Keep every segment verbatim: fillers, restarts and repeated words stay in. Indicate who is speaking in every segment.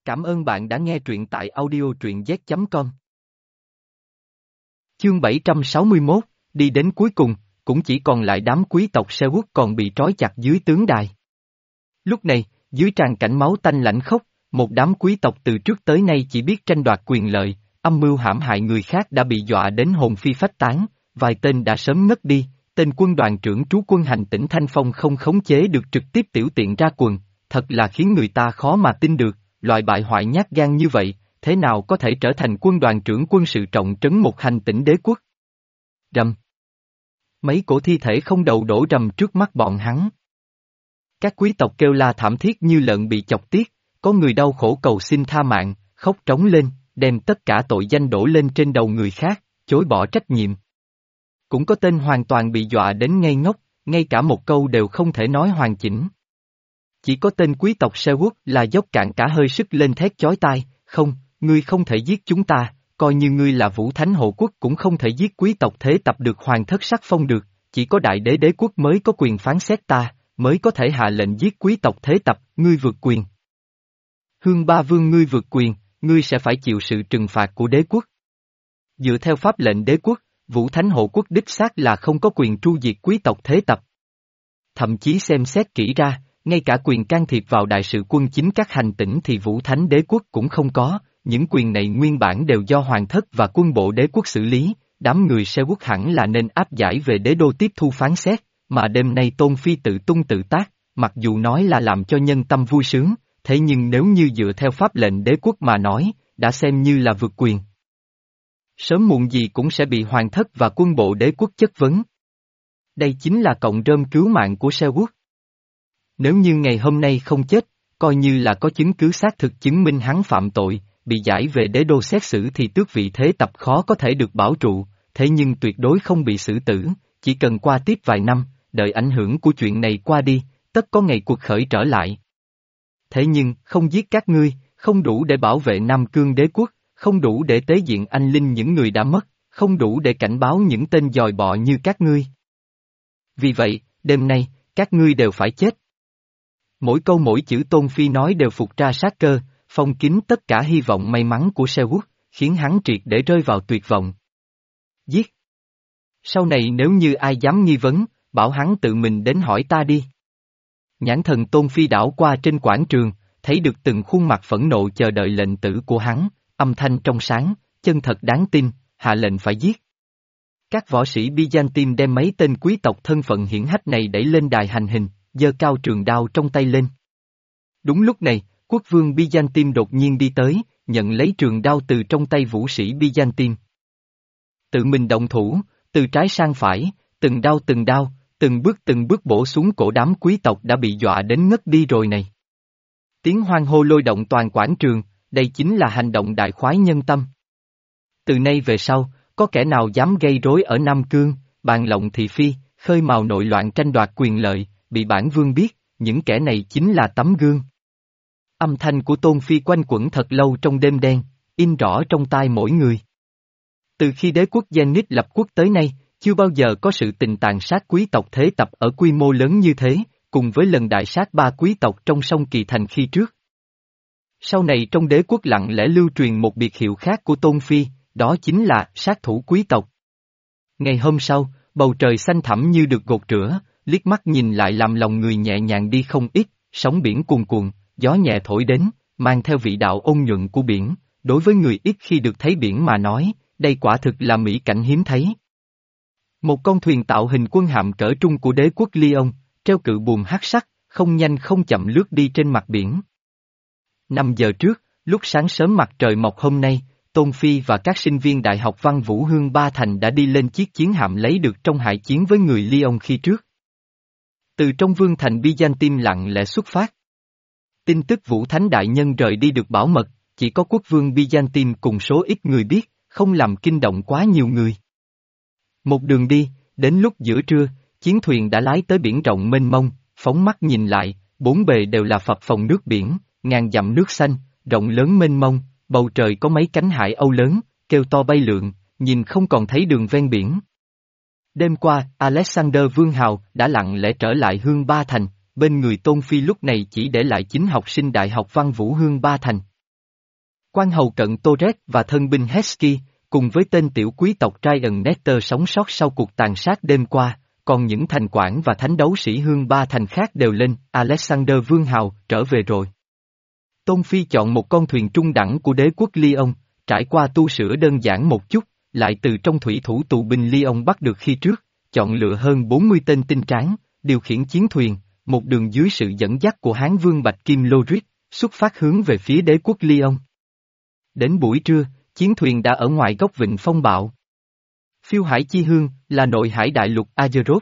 Speaker 1: Cảm ơn bạn đã nghe truyện tại audio truyện z chấm com. Chương bảy trăm sáu mươi mốt, đi đến cuối cùng, cũng chỉ còn lại đám quý tộc Seward còn bị trói chặt dưới tướng đài. Lúc này, dưới tràn cảnh máu tanh lãnh khốc, một đám quý tộc từ trước tới nay chỉ biết tranh đoạt quyền lợi, âm mưu hãm hại người khác đã bị dọa đến hồn phi phách tán, vài tên đã sớm ngất đi, tên quân đoàn trưởng trú quân hành tỉnh Thanh Phong không khống chế được trực tiếp tiểu tiện ra quần, thật là khiến người ta khó mà tin được. Loại bại hoại nhát gan như vậy, thế nào có thể trở thành quân đoàn trưởng quân sự trọng trấn một hành tỉnh đế quốc? Rầm. Mấy cổ thi thể không đầu đổ rầm trước mắt bọn hắn. Các quý tộc kêu la thảm thiết như lợn bị chọc tiết, có người đau khổ cầu xin tha mạng, khóc trống lên, đem tất cả tội danh đổ lên trên đầu người khác, chối bỏ trách nhiệm. Cũng có tên hoàn toàn bị dọa đến ngây ngốc, ngay cả một câu đều không thể nói hoàn chỉnh. Chỉ có tên quý tộc Seward là dốc cạn cả hơi sức lên thét chói tai, không, ngươi không thể giết chúng ta, coi như ngươi là Vũ Thánh Hộ Quốc cũng không thể giết quý tộc thế tập được hoàng thất sắc phong được, chỉ có đại đế đế quốc mới có quyền phán xét ta, mới có thể hạ lệnh giết quý tộc thế tập, ngươi vượt quyền. Hương Ba Vương ngươi vượt quyền, ngươi sẽ phải chịu sự trừng phạt của đế quốc. Dựa theo pháp lệnh đế quốc, Vũ Thánh Hộ Quốc đích xác là không có quyền tru diệt quý tộc thế tập. Thậm chí xem xét kỹ ra, ngay cả quyền can thiệp vào đại sự quân chính các hành tỉnh thì Vũ Thánh đế quốc cũng không có, những quyền này nguyên bản đều do hoàng thất và quân bộ đế quốc xử lý, đám người Seward hẳn là nên áp giải về đế đô tiếp thu phán xét, mà đêm nay Tôn Phi tự tung tự tác, mặc dù nói là làm cho nhân tâm vui sướng, thế nhưng nếu như dựa theo pháp lệnh đế quốc mà nói, đã xem như là vượt quyền. Sớm muộn gì cũng sẽ bị hoàng thất và quân bộ đế quốc chất vấn. Đây chính là cọng rơm cứu mạng của Seward. Nếu như ngày hôm nay không chết, coi như là có chứng cứ xác thực chứng minh hắn phạm tội, bị giải về đế đô xét xử thì tước vị thế tập khó có thể được bảo trụ, thế nhưng tuyệt đối không bị xử tử, chỉ cần qua tiếp vài năm, đợi ảnh hưởng của chuyện này qua đi, tất có ngày cuộc khởi trở lại. Thế nhưng, không giết các ngươi, không đủ để bảo vệ Nam Cương đế quốc, không đủ để tế diện anh linh những người đã mất, không đủ để cảnh báo những tên dòi bọ như các ngươi. Vì vậy, đêm nay, các ngươi đều phải chết. Mỗi câu mỗi chữ Tôn Phi nói đều phục ra sát cơ, phong kín tất cả hy vọng may mắn của Seward, khiến hắn triệt để rơi vào tuyệt vọng. Giết! Sau này nếu như ai dám nghi vấn, bảo hắn tự mình đến hỏi ta đi. Nhãn thần Tôn Phi đảo qua trên quảng trường, thấy được từng khuôn mặt phẫn nộ chờ đợi lệnh tử của hắn, âm thanh trong sáng, chân thật đáng tin, hạ lệnh phải giết. Các võ sĩ Byzantine đem mấy tên quý tộc thân phận hiển hách này đẩy lên đài hành hình, giơ cao trường đao trong tay lên. Đúng lúc này, quốc vương Byzantine đột nhiên đi tới, nhận lấy trường đao từ trong tay vũ sĩ Byzantine. Tự mình động thủ, từ trái sang phải, từng đao từng đao, từng bước từng bước bổ xuống cổ đám quý tộc đã bị dọa đến ngất đi rồi này. Tiếng hoan hô lôi động toàn quảng trường, đây chính là hành động đại khoái nhân tâm. Từ nay về sau, có kẻ nào dám gây rối ở Nam Cương, bàn lộng thị phi, khơi mào nội loạn tranh đoạt quyền lợi, bị bản vương biết, những kẻ này chính là tấm gương. Âm thanh của Tôn Phi quanh quẩn thật lâu trong đêm đen, in rõ trong tai mỗi người. Từ khi đế quốc Zenith lập quốc tới nay, chưa bao giờ có sự tình tàn sát quý tộc thế tập ở quy mô lớn như thế, cùng với lần đại sát ba quý tộc trong sông Kỳ Thành khi trước. Sau này trong đế quốc lặng lẽ lưu truyền một biệt hiệu khác của Tôn Phi, đó chính là sát thủ quý tộc. Ngày hôm sau, bầu trời xanh thẳm như được gột rửa, liếc mắt nhìn lại làm lòng người nhẹ nhàng đi không ít, sóng biển cuồn cuộn, gió nhẹ thổi đến, mang theo vị đạo ôn nhuận của biển, đối với người ít khi được thấy biển mà nói, đây quả thực là mỹ cảnh hiếm thấy. Một con thuyền tạo hình quân hạm cỡ trung của đế quốc Lyon, treo cự buồm hắc sắc, không nhanh không chậm lướt đi trên mặt biển. Năm giờ trước, lúc sáng sớm mặt trời mọc hôm nay, Tôn Phi và các sinh viên Đại học Văn Vũ Hương Ba Thành đã đi lên chiếc chiến hạm lấy được trong hải chiến với người Lyon khi trước. Từ trong vương thành Byzantine lặng lẽ xuất phát. Tin tức Vũ Thánh Đại Nhân rời đi được bảo mật, chỉ có quốc vương Byzantine cùng số ít người biết, không làm kinh động quá nhiều người. Một đường đi, đến lúc giữa trưa, chiến thuyền đã lái tới biển rộng mênh mông, phóng mắt nhìn lại, bốn bề đều là phập phồng nước biển, ngàn dặm nước xanh, rộng lớn mênh mông, bầu trời có mấy cánh hải âu lớn, kêu to bay lượn, nhìn không còn thấy đường ven biển. Đêm qua, Alexander Vương Hào đã lặng lẽ trở lại Hương Ba Thành, bên người Tôn Phi lúc này chỉ để lại chính học sinh Đại học Văn Vũ Hương Ba Thành. Quan hầu cận Torres và thân binh Hesky, cùng với tên tiểu quý tộc Ryan Nestor sống sót sau cuộc tàn sát đêm qua, còn những thành quản và thánh đấu sĩ hương ba thành khác đều lên, Alexander Vương Hào, trở về rồi. Tôn Phi chọn một con thuyền trung đẳng của đế quốc Lyon, trải qua tu sửa đơn giản một chút, lại từ trong thủy thủ tù binh Lyon bắt được khi trước, chọn lựa hơn bốn mươi tên tinh tráng, điều khiển chiến thuyền, một đường dưới sự dẫn dắt của Hán Vương Bạch Kim Loric, xuất phát hướng về phía đế quốc Lyon. Đến buổi trưa, chiến thuyền đã ở ngoài góc vịnh Phong Bạo. Phiêu hải chi hương là nội hải đại lục Azeroth.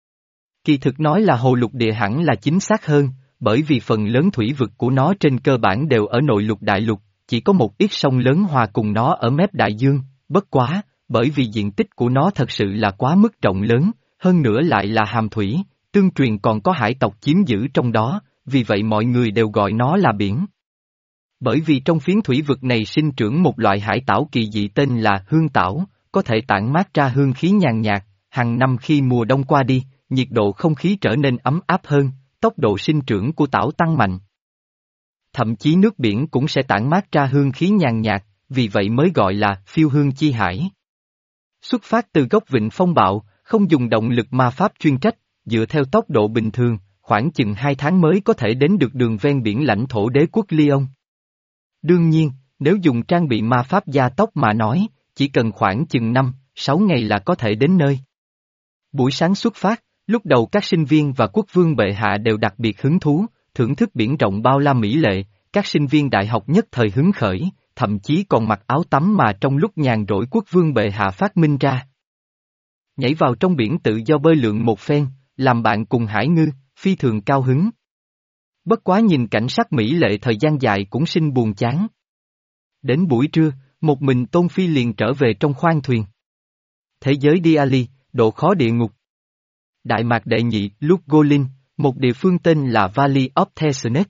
Speaker 1: Kỳ thực nói là hồ lục địa hẳn là chính xác hơn, bởi vì phần lớn thủy vực của nó trên cơ bản đều ở nội lục đại lục, chỉ có một ít sông lớn hòa cùng nó ở mép đại dương, bất quá, bởi vì diện tích của nó thật sự là quá mức rộng lớn, hơn nữa lại là hàm thủy, tương truyền còn có hải tộc chiếm giữ trong đó, vì vậy mọi người đều gọi nó là biển. Bởi vì trong phiến thủy vực này sinh trưởng một loại hải tảo kỳ dị tên là hương tảo, có thể tản mát ra hương khí nhàn nhạt, hàng năm khi mùa đông qua đi, nhiệt độ không khí trở nên ấm áp hơn, tốc độ sinh trưởng của tảo tăng mạnh. Thậm chí nước biển cũng sẽ tản mát ra hương khí nhàn nhạt, vì vậy mới gọi là phiêu hương chi hải. Xuất phát từ gốc vịnh Phong Bạo, không dùng động lực ma pháp chuyên trách, dựa theo tốc độ bình thường, khoảng chừng hai tháng mới có thể đến được đường ven biển lãnh thổ đế quốc Lyon. Đương nhiên, nếu dùng trang bị ma pháp gia tốc mà nói, chỉ cần khoảng chừng năm, sáu ngày là có thể đến nơi. Buổi sáng xuất phát, lúc đầu các sinh viên và quốc vương bệ hạ đều đặc biệt hứng thú, thưởng thức biển rộng bao la mỹ lệ, các sinh viên đại học nhất thời hứng khởi, thậm chí còn mặc áo tắm mà trong lúc nhàn rỗi quốc vương bệ hạ phát minh ra. Nhảy vào trong biển tự do bơi lượn một phen, làm bạn cùng hải ngư, phi thường cao hứng. Bất quá nhìn cảnh sắc mỹ lệ thời gian dài cũng sinh buồn chán. Đến buổi trưa, một mình Tôn Phi liền trở về trong khoang thuyền. Thế giới Diali, độ khó địa ngục. Đại mạc đệ nhị, Lúc Golin, một địa phương tên là Valley of Tesenet.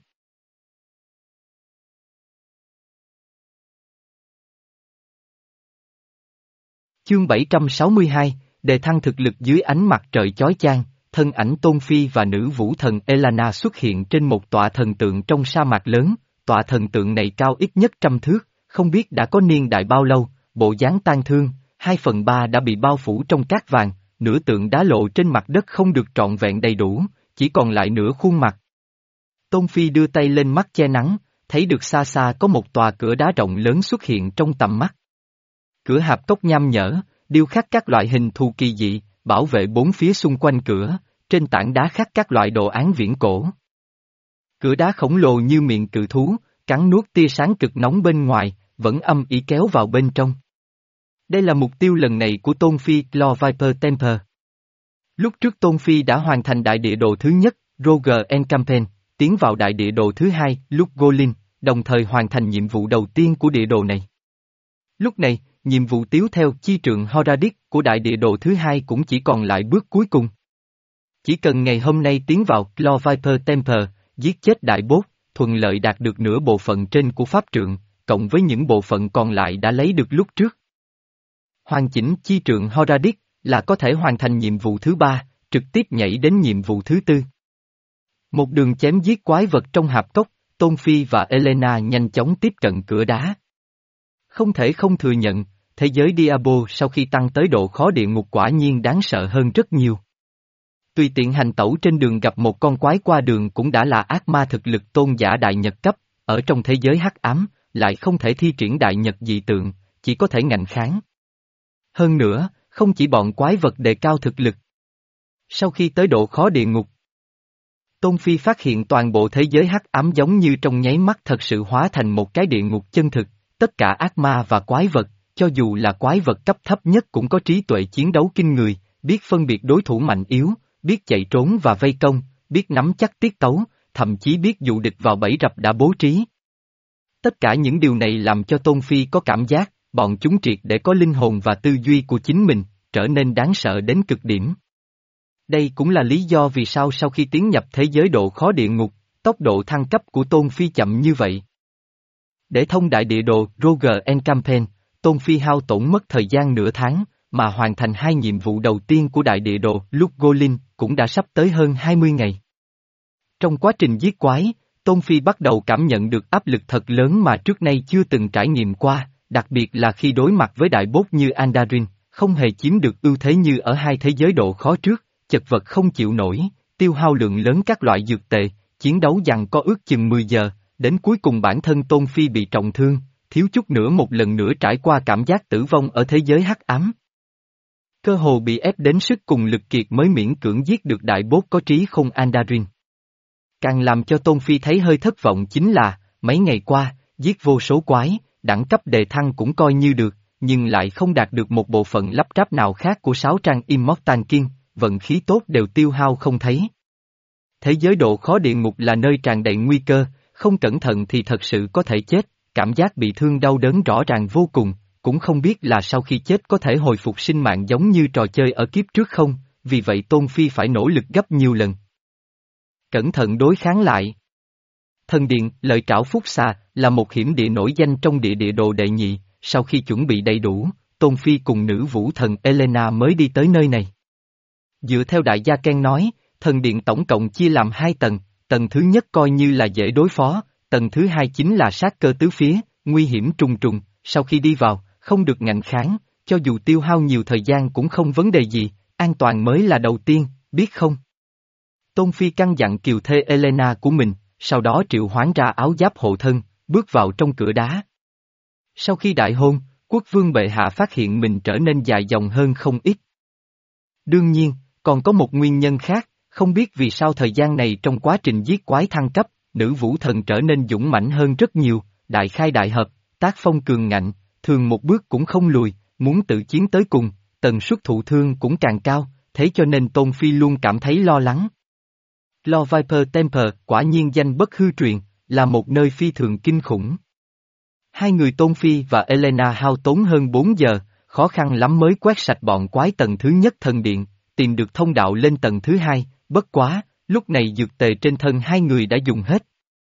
Speaker 1: Chương bảy trăm sáu mươi hai, đề thăng thực lực dưới ánh mặt trời chói chang, thân ảnh Tôn Phi và nữ vũ thần Elana xuất hiện trên một tọa thần tượng trong sa mạc lớn, tọa thần tượng này cao ít nhất trăm thước, không biết đã có niên đại bao lâu, bộ dáng tang thương, hai phần ba đã bị bao phủ trong cát vàng, nửa tượng đá lộ trên mặt đất không được trọn vẹn đầy đủ, chỉ còn lại nửa khuôn mặt. Tôn Phi đưa tay lên mắt che nắng, thấy được xa xa có một tòa cửa đá rộng lớn xuất hiện trong tầm mắt. Cửa hạp cốc nham nhở, điêu khắc các loại hình thù kỳ dị, bảo vệ bốn phía xung quanh cửa, trên tảng đá khắc các loại đồ án viễn cổ. Cửa đá khổng lồ như miệng cự thú, cắn nuốt tia sáng cực nóng bên ngoài, vẫn âm ỉ kéo vào bên trong. Đây là mục tiêu lần này của Tôn Phi, Lord Viper Temper. Lúc trước Tôn Phi đã hoàn thành đại địa đồ thứ nhất, Roger Encampaign, tiến vào đại địa đồ thứ hai, Lúc Golin, đồng thời hoàn thành nhiệm vụ đầu tiên của địa đồ này. Lúc này, nhiệm vụ tiếp theo chi trượng Horadic của đại địa đồ thứ hai cũng chỉ còn lại bước cuối cùng. Chỉ cần ngày hôm nay tiến vào Lord Viper Temper, giết chết đại boss, thuận lợi đạt được nửa bộ phận trên của pháp trượng, cộng với những bộ phận còn lại đã lấy được lúc trước. Hoàn chỉnh chi trượng Horadic là có thể hoàn thành nhiệm vụ thứ ba, trực tiếp nhảy đến nhiệm vụ thứ tư. Một đường chém giết quái vật trong hạp cốc, Tôn Phi và Elena nhanh chóng tiếp cận cửa đá. Không thể không thừa nhận, thế giới Diablo sau khi tăng tới độ khó địa ngục quả nhiên đáng sợ hơn rất nhiều. Tùy tiện hành tẩu trên đường gặp một con quái qua đường cũng đã là ác ma thực lực tôn giả đại nhật cấp, ở trong thế giới hắc ám, lại không thể thi triển đại nhật dị tượng, chỉ có thể ngạnh kháng. Hơn nữa, không chỉ bọn quái vật đề cao thực lực. Sau khi tới độ khó địa ngục, Tôn Phi phát hiện toàn bộ thế giới hắc ám giống như trong nháy mắt thật sự hóa thành một cái địa ngục chân thực, tất cả ác ma và quái vật, cho dù là quái vật cấp thấp nhất cũng có trí tuệ chiến đấu kinh người, biết phân biệt đối thủ mạnh yếu, biết chạy trốn và vây công, biết nắm chắc tiết tấu, thậm chí biết dụ địch vào bẫy rập đã bố trí. Tất cả những điều này làm cho Tôn Phi có cảm giác, bọn chúng triệt để có linh hồn và tư duy của chính mình, trở nên đáng sợ đến cực điểm. Đây cũng là lý do vì sao sau khi tiến nhập thế giới độ khó địa ngục, tốc độ thăng cấp của Tôn Phi chậm như vậy. Để thông đại địa đồ Roger Encampaign, Tôn Phi hao tổn mất thời gian nửa tháng, mà hoàn thành hai nhiệm vụ đầu tiên của đại địa đồ Lúc Golin cũng đã sắp tới hơn hai mươi ngày. Trong quá trình giết quái, Tôn Phi bắt đầu cảm nhận được áp lực thật lớn mà trước nay chưa từng trải nghiệm qua, đặc biệt là khi đối mặt với đại bốt như Andarin, không hề chiếm được ưu thế như ở hai thế giới độ khó trước, chật vật không chịu nổi, tiêu hao lượng lớn các loại dược tệ, chiến đấu giằng co ước chừng mười giờ, đến cuối cùng bản thân Tôn Phi bị trọng thương, thiếu chút nữa một lần nữa trải qua cảm giác tử vong ở thế giới hắc ám. Cơ hồ bị ép đến sức cùng lực kiệt mới miễn cưỡng giết được đại bốt có trí khôn Andarin. Càng làm cho Tôn Phi thấy hơi thất vọng chính là, mấy ngày qua, giết vô số quái, đẳng cấp đề thăng cũng coi như được, nhưng lại không đạt được một bộ phận lắp ráp nào khác của sáu trang Immortal King, vận khí tốt đều tiêu hao không thấy. Thế giới độ khó địa ngục là nơi tràn đầy nguy cơ, không cẩn thận thì thật sự có thể chết, cảm giác bị thương đau đớn rõ ràng vô cùng, cũng không biết là sau khi chết có thể hồi phục sinh mạng giống như trò chơi ở kiếp trước không, vì vậy Tôn Phi phải nỗ lực gấp nhiều lần. Cẩn thận đối kháng lại. Thần điện, lợi trảo phúc xà, là một hiểm địa nổi danh trong địa địa đồ đệ nhị, sau khi chuẩn bị đầy đủ, Tôn Phi cùng nữ vũ thần Elena mới đi tới nơi này. Dựa theo đại gia Ken nói, thần điện tổng cộng chia làm hai tầng, tầng thứ nhất coi như là dễ đối phó, tầng thứ hai chính là sát cơ tứ phía, nguy hiểm trùng trùng, sau khi đi vào, không được ngạnh kháng, cho dù tiêu hao nhiều thời gian cũng không vấn đề gì, an toàn mới là đầu tiên, biết không? Tôn Phi căn dặn kiều thê Elena của mình, sau đó triệu hoán ra áo giáp hộ thân, bước vào trong cửa đá. Sau khi đại hôn, quốc vương bệ hạ phát hiện mình trở nên dài dòng hơn không ít. Đương nhiên, còn có một nguyên nhân khác, không biết vì sao thời gian này trong quá trình giết quái thăng cấp, nữ vũ thần trở nên dũng mãnh hơn rất nhiều, đại khai đại hợp, tác phong cường ngạnh, thường một bước cũng không lùi, muốn tự chiến tới cùng, tần suất thụ thương cũng càng cao, thế cho nên Tôn Phi luôn cảm thấy lo lắng. Lord Viper Temple quả nhiên danh bất hư truyền, là một nơi phi thường kinh khủng. Hai người Tôn Phi và Elena hao tốn hơn bốn giờ, khó khăn lắm mới quét sạch bọn quái tầng thứ nhất thần điện, tìm được thông đạo lên tầng thứ hai, bất quá, lúc này dược tề trên thân hai người đã dùng hết.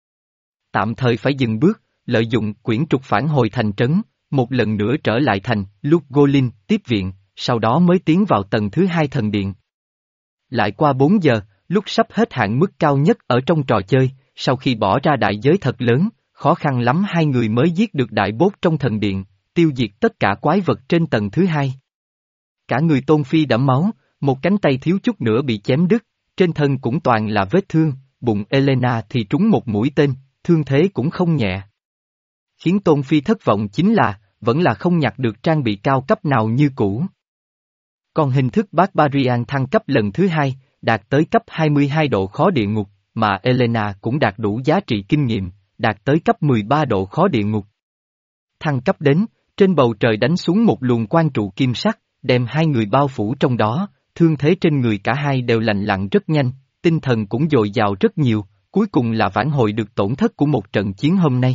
Speaker 1: Tạm thời phải dừng bước, lợi dụng quyển trục phản hồi thành trấn, một lần nữa trở lại thành Lúc Golin tiếp viện, sau đó mới tiến vào tầng thứ hai thần điện. Lại qua bốn giờ, lúc sắp hết hạn mức cao nhất ở trong trò chơi, sau khi bỏ ra đại giới thật lớn, khó khăn lắm hai người mới giết được đại bốt trong thần điện, tiêu diệt tất cả quái vật trên tầng thứ hai. Cả người Tôn Phi đẫm máu, một cánh tay thiếu chút nữa bị chém đứt, trên thân cũng toàn là vết thương, bụng Elena thì trúng một mũi tên, thương thế cũng không nhẹ. Khiến Tôn Phi thất vọng chính là, vẫn là không nhặt được trang bị cao cấp nào như cũ. Còn hình thức Barbarian thăng cấp lần thứ hai, đạt tới cấp hai mươi hai độ khó địa ngục, mà Elena cũng đạt đủ giá trị kinh nghiệm, đạt tới cấp mười ba độ khó địa ngục. Thăng cấp đến, trên bầu trời đánh xuống một luồng quang trụ kim sắc, đem hai người bao phủ trong đó, thương thế trên người cả hai đều lành lặn rất nhanh, tinh thần cũng dồi dào rất nhiều, cuối cùng là vãn hồi được tổn thất của một trận chiến hôm nay.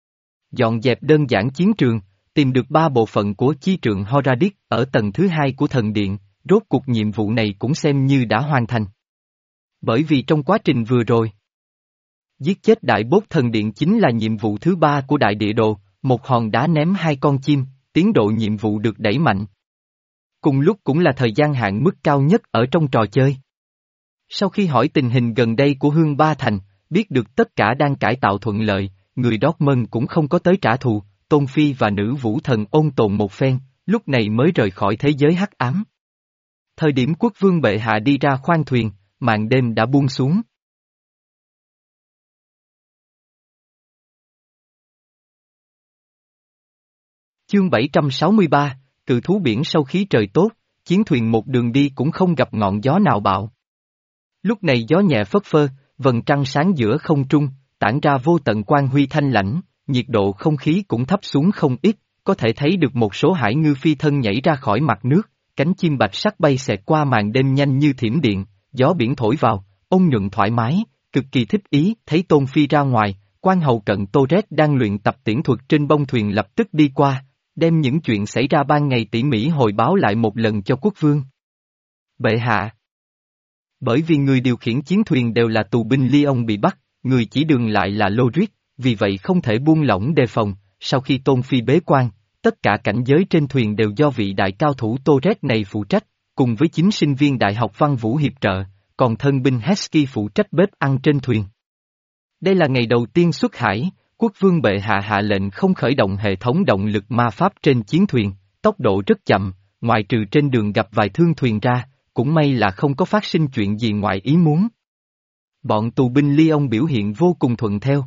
Speaker 1: Dọn dẹp đơn giản chiến trường, tìm được ba bộ phận của chi trượng Horadic ở tầng thứ hai của thần điện, rốt cuộc nhiệm vụ này cũng xem như đã hoàn thành. Bởi vì trong quá trình vừa rồi, giết chết đại bốt thần điện chính là nhiệm vụ thứ ba của đại địa đồ, một hòn đá ném hai con chim, tiến độ nhiệm vụ được đẩy mạnh. Cùng lúc cũng là thời gian hạn mức cao nhất ở trong trò chơi. Sau khi hỏi tình hình gần đây của Hương Ba Thành, biết được tất cả đang cải tạo thuận lợi, người Dortmund cũng không có tới trả thù, Tôn Phi và nữ vũ thần ôn tồn một phen, lúc này mới rời khỏi thế giới hắc ám. Thời điểm quốc vương bệ hạ đi ra khoang thuyền, màn đêm đã buông xuống. Chương bảy trăm sáu mươi ba, cự thú biển sau khí trời tốt, chiến thuyền một đường đi cũng không gặp ngọn gió nào bạo. Lúc này gió nhẹ phất phơ, vầng trăng sáng giữa không trung, tản ra vô tận quang huy thanh lãnh, nhiệt độ không khí cũng thấp xuống không ít, có thể thấy được một số hải ngư phi thân nhảy ra khỏi mặt nước, cánh chim bạch sắc bay xẹt qua màn đêm nhanh như thiểm điện, gió biển thổi vào, ôn nhuận thoải mái, cực kỳ thích ý, thấy Tôn Phi ra ngoài, quan hầu cận Torres đang luyện tập tiễn thuật trên bông thuyền lập tức đi qua, đem những chuyện xảy ra ban ngày tỉ mỉ hồi báo lại một lần cho quốc vương. Bệ hạ. Bởi vì người điều khiển chiến thuyền đều là tù binh Lyon bị bắt, người chỉ đường lại là Lodric, vì vậy không thể buông lỏng đề phòng, sau khi Tôn Phi bế quan, tất cả cảnh giới trên thuyền đều do vị đại cao thủ Torres này phụ trách, cùng với chính sinh viên Đại học Văn Vũ hiệp trợ, còn thân binh Hesky phụ trách bếp ăn trên thuyền. Đây là ngày đầu tiên xuất hải, quốc vương bệ hạ hạ lệnh không khởi động hệ thống động lực ma pháp trên chiến thuyền, tốc độ rất chậm, ngoại trừ trên đường gặp vài thương thuyền ra, cũng may là không có phát sinh chuyện gì ngoài ý muốn. Bọn tù binh Lyon biểu hiện vô cùng thuận theo.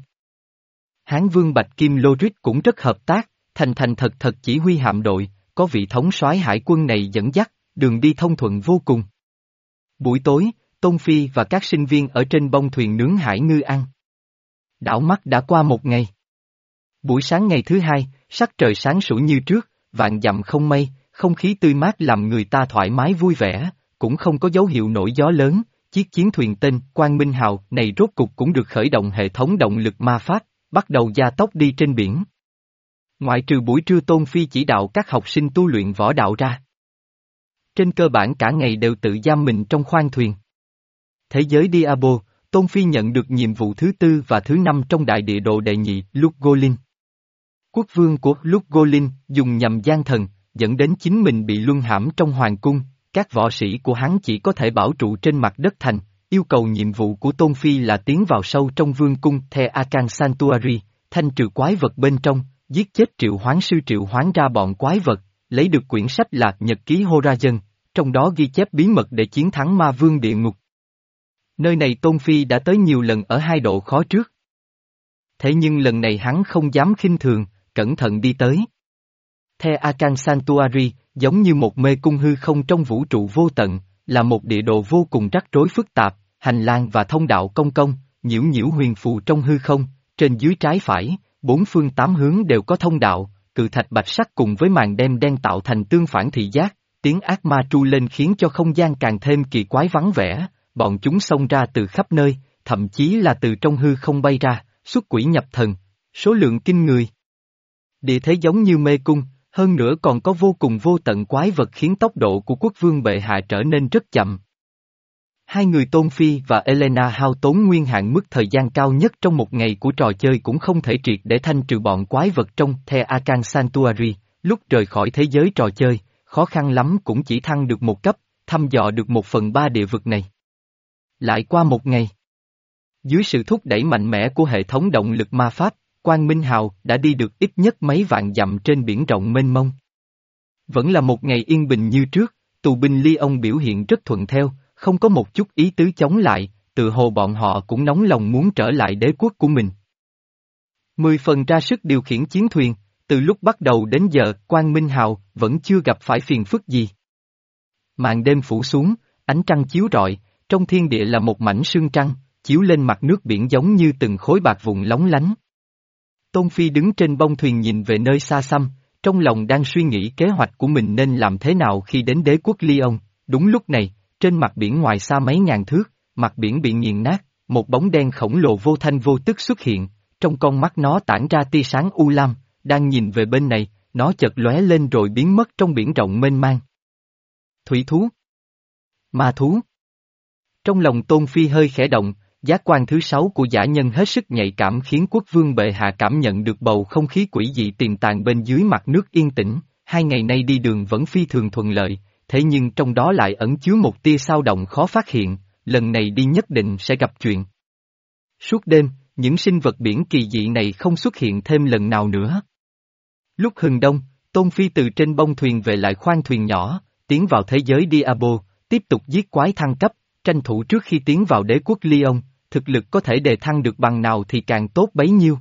Speaker 1: Hán vương Bạch Kim Lorik cũng rất hợp tác, thành thành thật thật chỉ huy hạm đội, có vị thống soái hải quân này dẫn dắt, đường đi thông thuận vô cùng. Buổi tối, Tôn Phi và các sinh viên ở trên bông thuyền nướng hải ngư ăn. Đảo mắt đã qua một ngày. Buổi sáng ngày thứ hai, sắc trời sáng sủa như trước, vạn dặm không mây, không khí tươi mát làm người ta thoải mái vui vẻ, cũng không có dấu hiệu nổi gió lớn, chiếc chiến thuyền tên Quang Minh Hào này rốt cục cũng được khởi động hệ thống động lực ma pháp, bắt đầu gia tốc đi trên biển. Ngoại trừ buổi trưa Tôn Phi chỉ đạo các học sinh tu luyện võ đạo ra. Trên cơ bản cả ngày đều tự giam mình trong khoang thuyền. Thế giới Diabo, Tôn Phi nhận được nhiệm vụ thứ tư và thứ năm trong đại địa đồ đệ nhị Lugolin. Quốc vương của Lugolin dùng nhầm gian thần, dẫn đến chính mình bị luân hãm trong hoàng cung, các võ sĩ của hắn chỉ có thể bảo trụ trên mặt đất thành, yêu cầu nhiệm vụ của Tôn Phi là tiến vào sâu trong vương cung The Akan Sanctuary, thanh trừ quái vật bên trong, giết chết triệu hoán sư triệu hoán ra bọn quái vật, lấy được quyển sách là Nhật ký Horizon, trong đó ghi chép bí mật để chiến thắng ma vương địa ngục. Nơi này Tôn Phi đã tới nhiều lần ở hai độ khó trước. Thế nhưng lần này hắn không dám khinh thường, cẩn thận đi tới. The Akan Sanctuary, giống như một mê cung hư không trong vũ trụ vô tận, là một địa đồ vô cùng rắc rối phức tạp, hành lang và thông đạo công công, nhiễu nhiễu huyền phù trong hư không, trên dưới trái phải, bốn phương tám hướng đều có thông đạo, cự thạch bạch sắc cùng với màn đêm đen tạo thành tương phản thị giác, tiếng ác ma tru lên khiến cho không gian càng thêm kỳ quái vắng vẻ, bọn chúng xông ra từ khắp nơi, thậm chí là từ trong hư không bay ra, xuất quỷ nhập thần, số lượng kinh người. Địa thế giống như mê cung, hơn nữa còn có vô cùng vô tận quái vật khiến tốc độ của quốc vương bệ hạ trở nên rất chậm. Hai người Tôn Phi và Elena hao tốn nguyên hạn mức thời gian cao nhất trong một ngày của trò chơi cũng không thể triệt để thanh trừ bọn quái vật trong The Akan Sanctuary, lúc rời khỏi thế giới trò chơi, khó khăn lắm cũng chỉ thăng được một cấp, thăm dò được một phần ba địa vực này. Lại qua một ngày. Dưới sự thúc đẩy mạnh mẽ của hệ thống động lực ma pháp, Quang Minh Hào đã đi được ít nhất mấy vạn dặm trên biển rộng mênh mông. Vẫn là một ngày yên bình như trước, tù binh Lyon biểu hiện rất thuận theo, không có một chút ý tứ chống lại, tự hồ bọn họ cũng nóng lòng muốn trở lại đế quốc của mình. Mười phần ra sức điều khiển chiến thuyền, từ lúc bắt đầu đến giờ Quang Minh Hào vẫn chưa gặp phải phiền phức gì. Màn đêm phủ xuống, ánh trăng chiếu rọi, trong thiên địa là một mảnh sương trăng, chiếu lên mặt nước biển giống như từng khối bạc vụn lóng lánh. Tôn Phi đứng trên bông thuyền nhìn về nơi xa xăm, trong lòng đang suy nghĩ kế hoạch của mình nên làm thế nào khi đến đế quốc Lyon. Đúng lúc này, trên mặt biển ngoài xa mấy ngàn thước, mặt biển bị nghiền nát, một bóng đen khổng lồ vô thanh vô tức xuất hiện, trong con mắt nó tản ra tia sáng u lam, đang nhìn về bên này, nó chợt lóe lên rồi biến mất trong biển rộng mênh mang. Thủy thú. Ma thú. Trong lòng Tôn Phi hơi khẽ động, giác quan thứ sáu của dã nhân hết sức nhạy cảm khiến quốc vương bệ hạ cảm nhận được bầu không khí quỷ dị tiềm tàng bên dưới mặt nước yên tĩnh, hai ngày nay đi đường vẫn phi thường thuận lợi, thế nhưng trong đó lại ẩn chứa một tia xao động khó phát hiện, lần này đi nhất định sẽ gặp chuyện. Suốt đêm, những sinh vật biển kỳ dị này không xuất hiện thêm lần nào nữa. Lúc hừng đông, Tôn Phi từ trên bông thuyền về lại khoang thuyền nhỏ, tiến vào thế giới Diabo, tiếp tục giết quái thăng cấp, tranh thủ trước khi tiến vào đế quốc Lyon, thực lực có thể đề thăng được bằng nào thì càng tốt bấy nhiêu.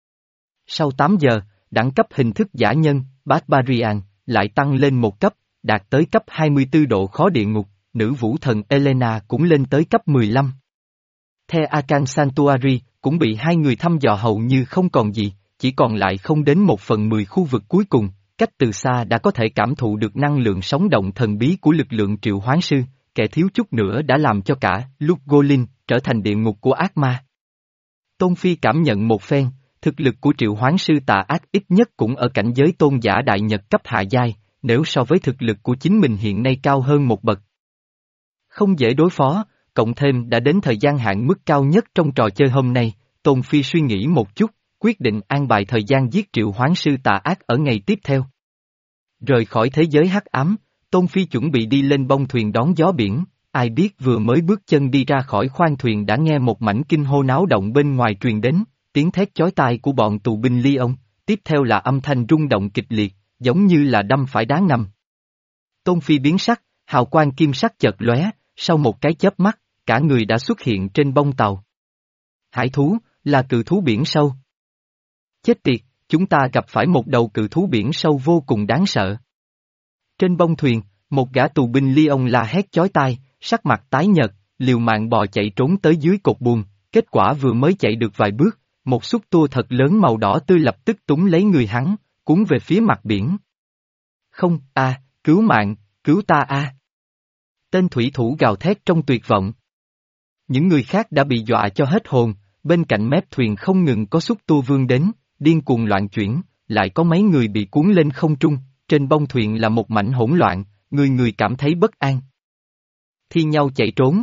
Speaker 1: Sau tám giờ, đẳng cấp hình thức giả nhân, Barbarian, lại tăng lên một cấp, đạt tới cấp hai mươi tư độ khó địa ngục, nữ vũ thần Elena cũng lên tới cấp mười lăm. The Akan Sanctuary cũng bị hai người thăm dò hầu như không còn gì, chỉ còn lại không đến một phần mười khu vực cuối cùng, cách từ xa đã có thể cảm thụ được năng lượng sống động thần bí của lực lượng triệu hoán sư, kẻ thiếu chút nữa đã làm cho cả Lugolin trở thành địa ngục của ác ma. Tôn Phi cảm nhận một phen, thực lực của triệu hoán sư tà ác ít nhất cũng ở cảnh giới tôn giả đại nhật cấp hạ giai, nếu so với thực lực của chính mình hiện nay cao hơn một bậc. Không dễ đối phó, cộng thêm đã đến thời gian hạn mức cao nhất trong trò chơi hôm nay, Tôn Phi suy nghĩ một chút, quyết định an bài thời gian giết triệu hoán sư tà ác ở ngày tiếp theo. Rời khỏi thế giới hắc ám, Tôn Phi chuẩn bị đi lên bông thuyền đón gió biển, ai biết vừa mới bước chân đi ra khỏi khoang thuyền đã nghe một mảnh kinh hô náo động bên ngoài truyền đến, tiếng thét chói tai của bọn tù binh Lyon, tiếp theo là âm thanh rung động kịch liệt, giống như là đâm phải đá ngầm. Tôn Phi biến sắc, hào quang kim sắc chợt lóe, sau một cái chớp mắt, cả người đã xuất hiện trên bông tàu. Hải thú, là cự thú biển sâu. Chết tiệt, chúng ta gặp phải một đầu cự thú biển sâu vô cùng đáng sợ. Trên bông thuyền, một gã tù binh Lyon la hét chói tai, sắc mặt tái nhợt, liều mạng bò chạy trốn tới dưới cột buồm, kết quả vừa mới chạy được vài bước, một xúc tua thật lớn màu đỏ tươi lập tức túm lấy người hắn, cuốn về phía mặt biển. Không, a, cứu mạng, cứu ta a! Tên thủy thủ gào thét trong tuyệt vọng. Những người khác đã bị dọa cho hết hồn, bên cạnh mép thuyền không ngừng có xúc tua vươn đến, điên cuồng loạn chuyển, lại có mấy người bị cuốn lên không trung, trên bông thuyền là một mảnh hỗn loạn, người người cảm thấy bất an. Thi nhau chạy trốn.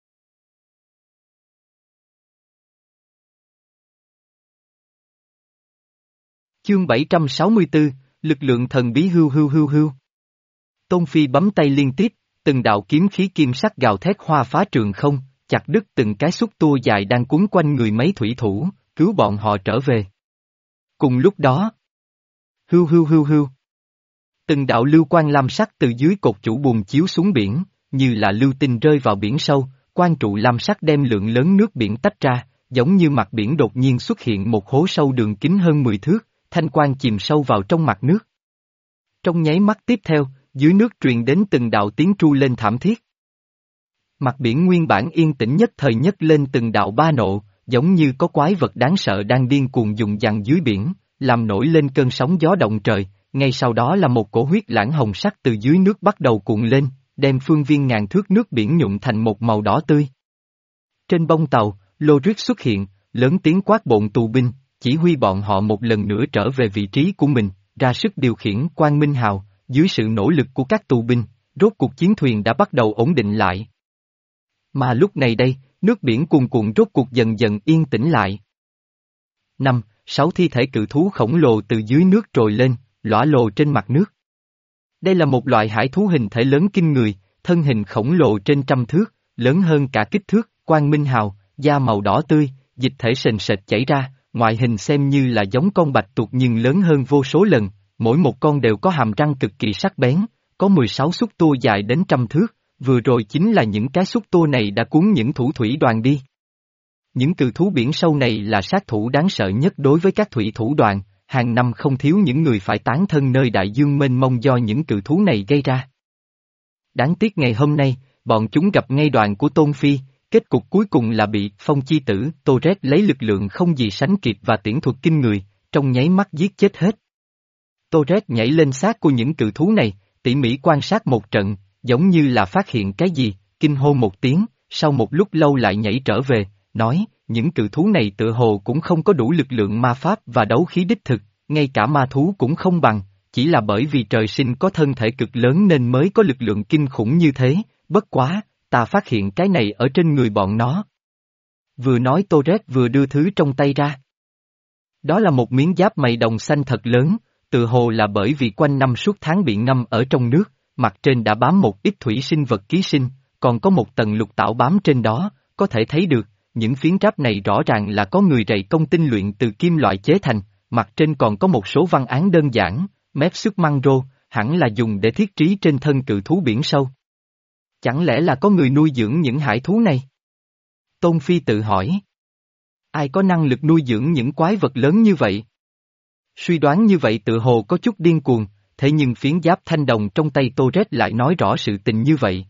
Speaker 1: Chương bảy trăm sáu mươi tư, lực lượng thần bí hưu hưu hưu hưu. Tôn Phi bấm tay liên tiếp, từng đạo kiếm khí kim sắc gào thét hoa phá trường không, chặt đứt từng cái xúc tua dài đang cuốn quanh người mấy thủy thủ, cứu bọn họ trở về. Cùng lúc đó, hưu hưu hưu hưu. Từng đạo lưu quang lam sắc từ dưới cột chủ buồm chiếu xuống biển, như là lưu tinh rơi vào biển sâu, quang trụ lam sắc đem lượng lớn nước biển tách ra, giống như mặt biển đột nhiên xuất hiện một hố sâu đường kính hơn mười thước, thanh quang chìm sâu vào trong mặt nước. Trong nháy mắt tiếp theo, dưới nước truyền đến từng đạo tiếng tru lên thảm thiết. Mặt biển nguyên bản yên tĩnh nhất thời nhất lên từng đạo ba nộ, giống như có quái vật đáng sợ đang điên cuồng dùng dằn dưới biển, làm nổi lên cơn sóng gió động trời, ngay sau đó là một cổ huyết lãng hồng sắc từ dưới nước bắt đầu cuộn lên, đem phương viên ngàn thước nước biển nhuộm thành một màu đỏ tươi. Trên bông tàu, Lorik xuất hiện, lớn tiếng quát bọn tù binh, chỉ huy bọn họ một lần nữa trở về vị trí của mình, ra sức điều khiển Quang Minh Hào, dưới sự nỗ lực của các tù binh, rốt cuộc chiến thuyền đã bắt đầu ổn định lại. Mà lúc này đây, nước biển cuồn cuộn rốt cuộc dần dần yên tĩnh lại. Năm, sáu thi thể cự thú khổng lồ từ dưới nước trồi lên, lõa lồ trên mặt nước. Đây là một loại hải thú hình thể lớn kinh người, thân hình khổng lồ trên trăm thước, lớn hơn cả kích thước, Quang Minh Hào, da màu đỏ tươi, dịch thể sền sệt chảy ra, ngoại hình xem như là giống con bạch tuộc nhưng lớn hơn vô số lần, mỗi một con đều có hàm răng cực kỳ sắc bén, có mười sáu xúc tua dài đến trăm thước, vừa rồi chính là những cái xúc tua này đã cuốn những thủ thủy đoàn đi. Những cự thú biển sâu này là sát thủ đáng sợ nhất đối với các thủy thủ đoàn, hàng năm không thiếu những người phải tán thân nơi đại dương mênh mông do những cự thú này gây ra. Đáng tiếc ngày hôm nay, bọn chúng gặp ngay đoàn của Tôn Phi, kết cục cuối cùng là bị Phong Chi Tử, Torres lấy lực lượng không gì sánh kịp và tiễn thuật kinh người, trong nháy mắt giết chết hết. Torres nhảy lên xác của những cự thú này, tỉ mỉ quan sát một trận, giống như là phát hiện cái gì, kinh hô một tiếng, sau một lúc lâu lại nhảy trở về, nói, những cự thú này tựa hồ cũng không có đủ lực lượng ma pháp và đấu khí đích thực, ngay cả ma thú cũng không bằng, chỉ là bởi vì trời sinh có thân thể cực lớn nên mới có lực lượng kinh khủng như thế, bất quá, ta phát hiện cái này ở trên người bọn nó. Vừa nói Torres vừa đưa thứ trong tay ra. Đó là một miếng giáp mày đồng xanh thật lớn, tự hồ là bởi vì quanh năm suốt tháng bị ngâm ở trong nước, mặt trên đã bám một ít thủy sinh vật ký sinh, còn có một tầng lục tảo bám trên đó, có thể thấy được, những phiến giáp này rõ ràng là có người rày công tinh luyện từ kim loại chế thành, mặt trên còn có một số văn án đơn giản, mép sức măng rô, hẳn là dùng để thiết trí trên thân cự thú biển sâu. Chẳng lẽ là có người nuôi dưỡng những hải thú này? Tôn Phi tự hỏi. Ai có năng lực nuôi dưỡng những quái vật lớn như vậy? Suy đoán như vậy tự hồ có chút điên cuồng, thế nhưng phiến giáp thanh đồng trong tay Torres lại nói rõ sự tình như vậy.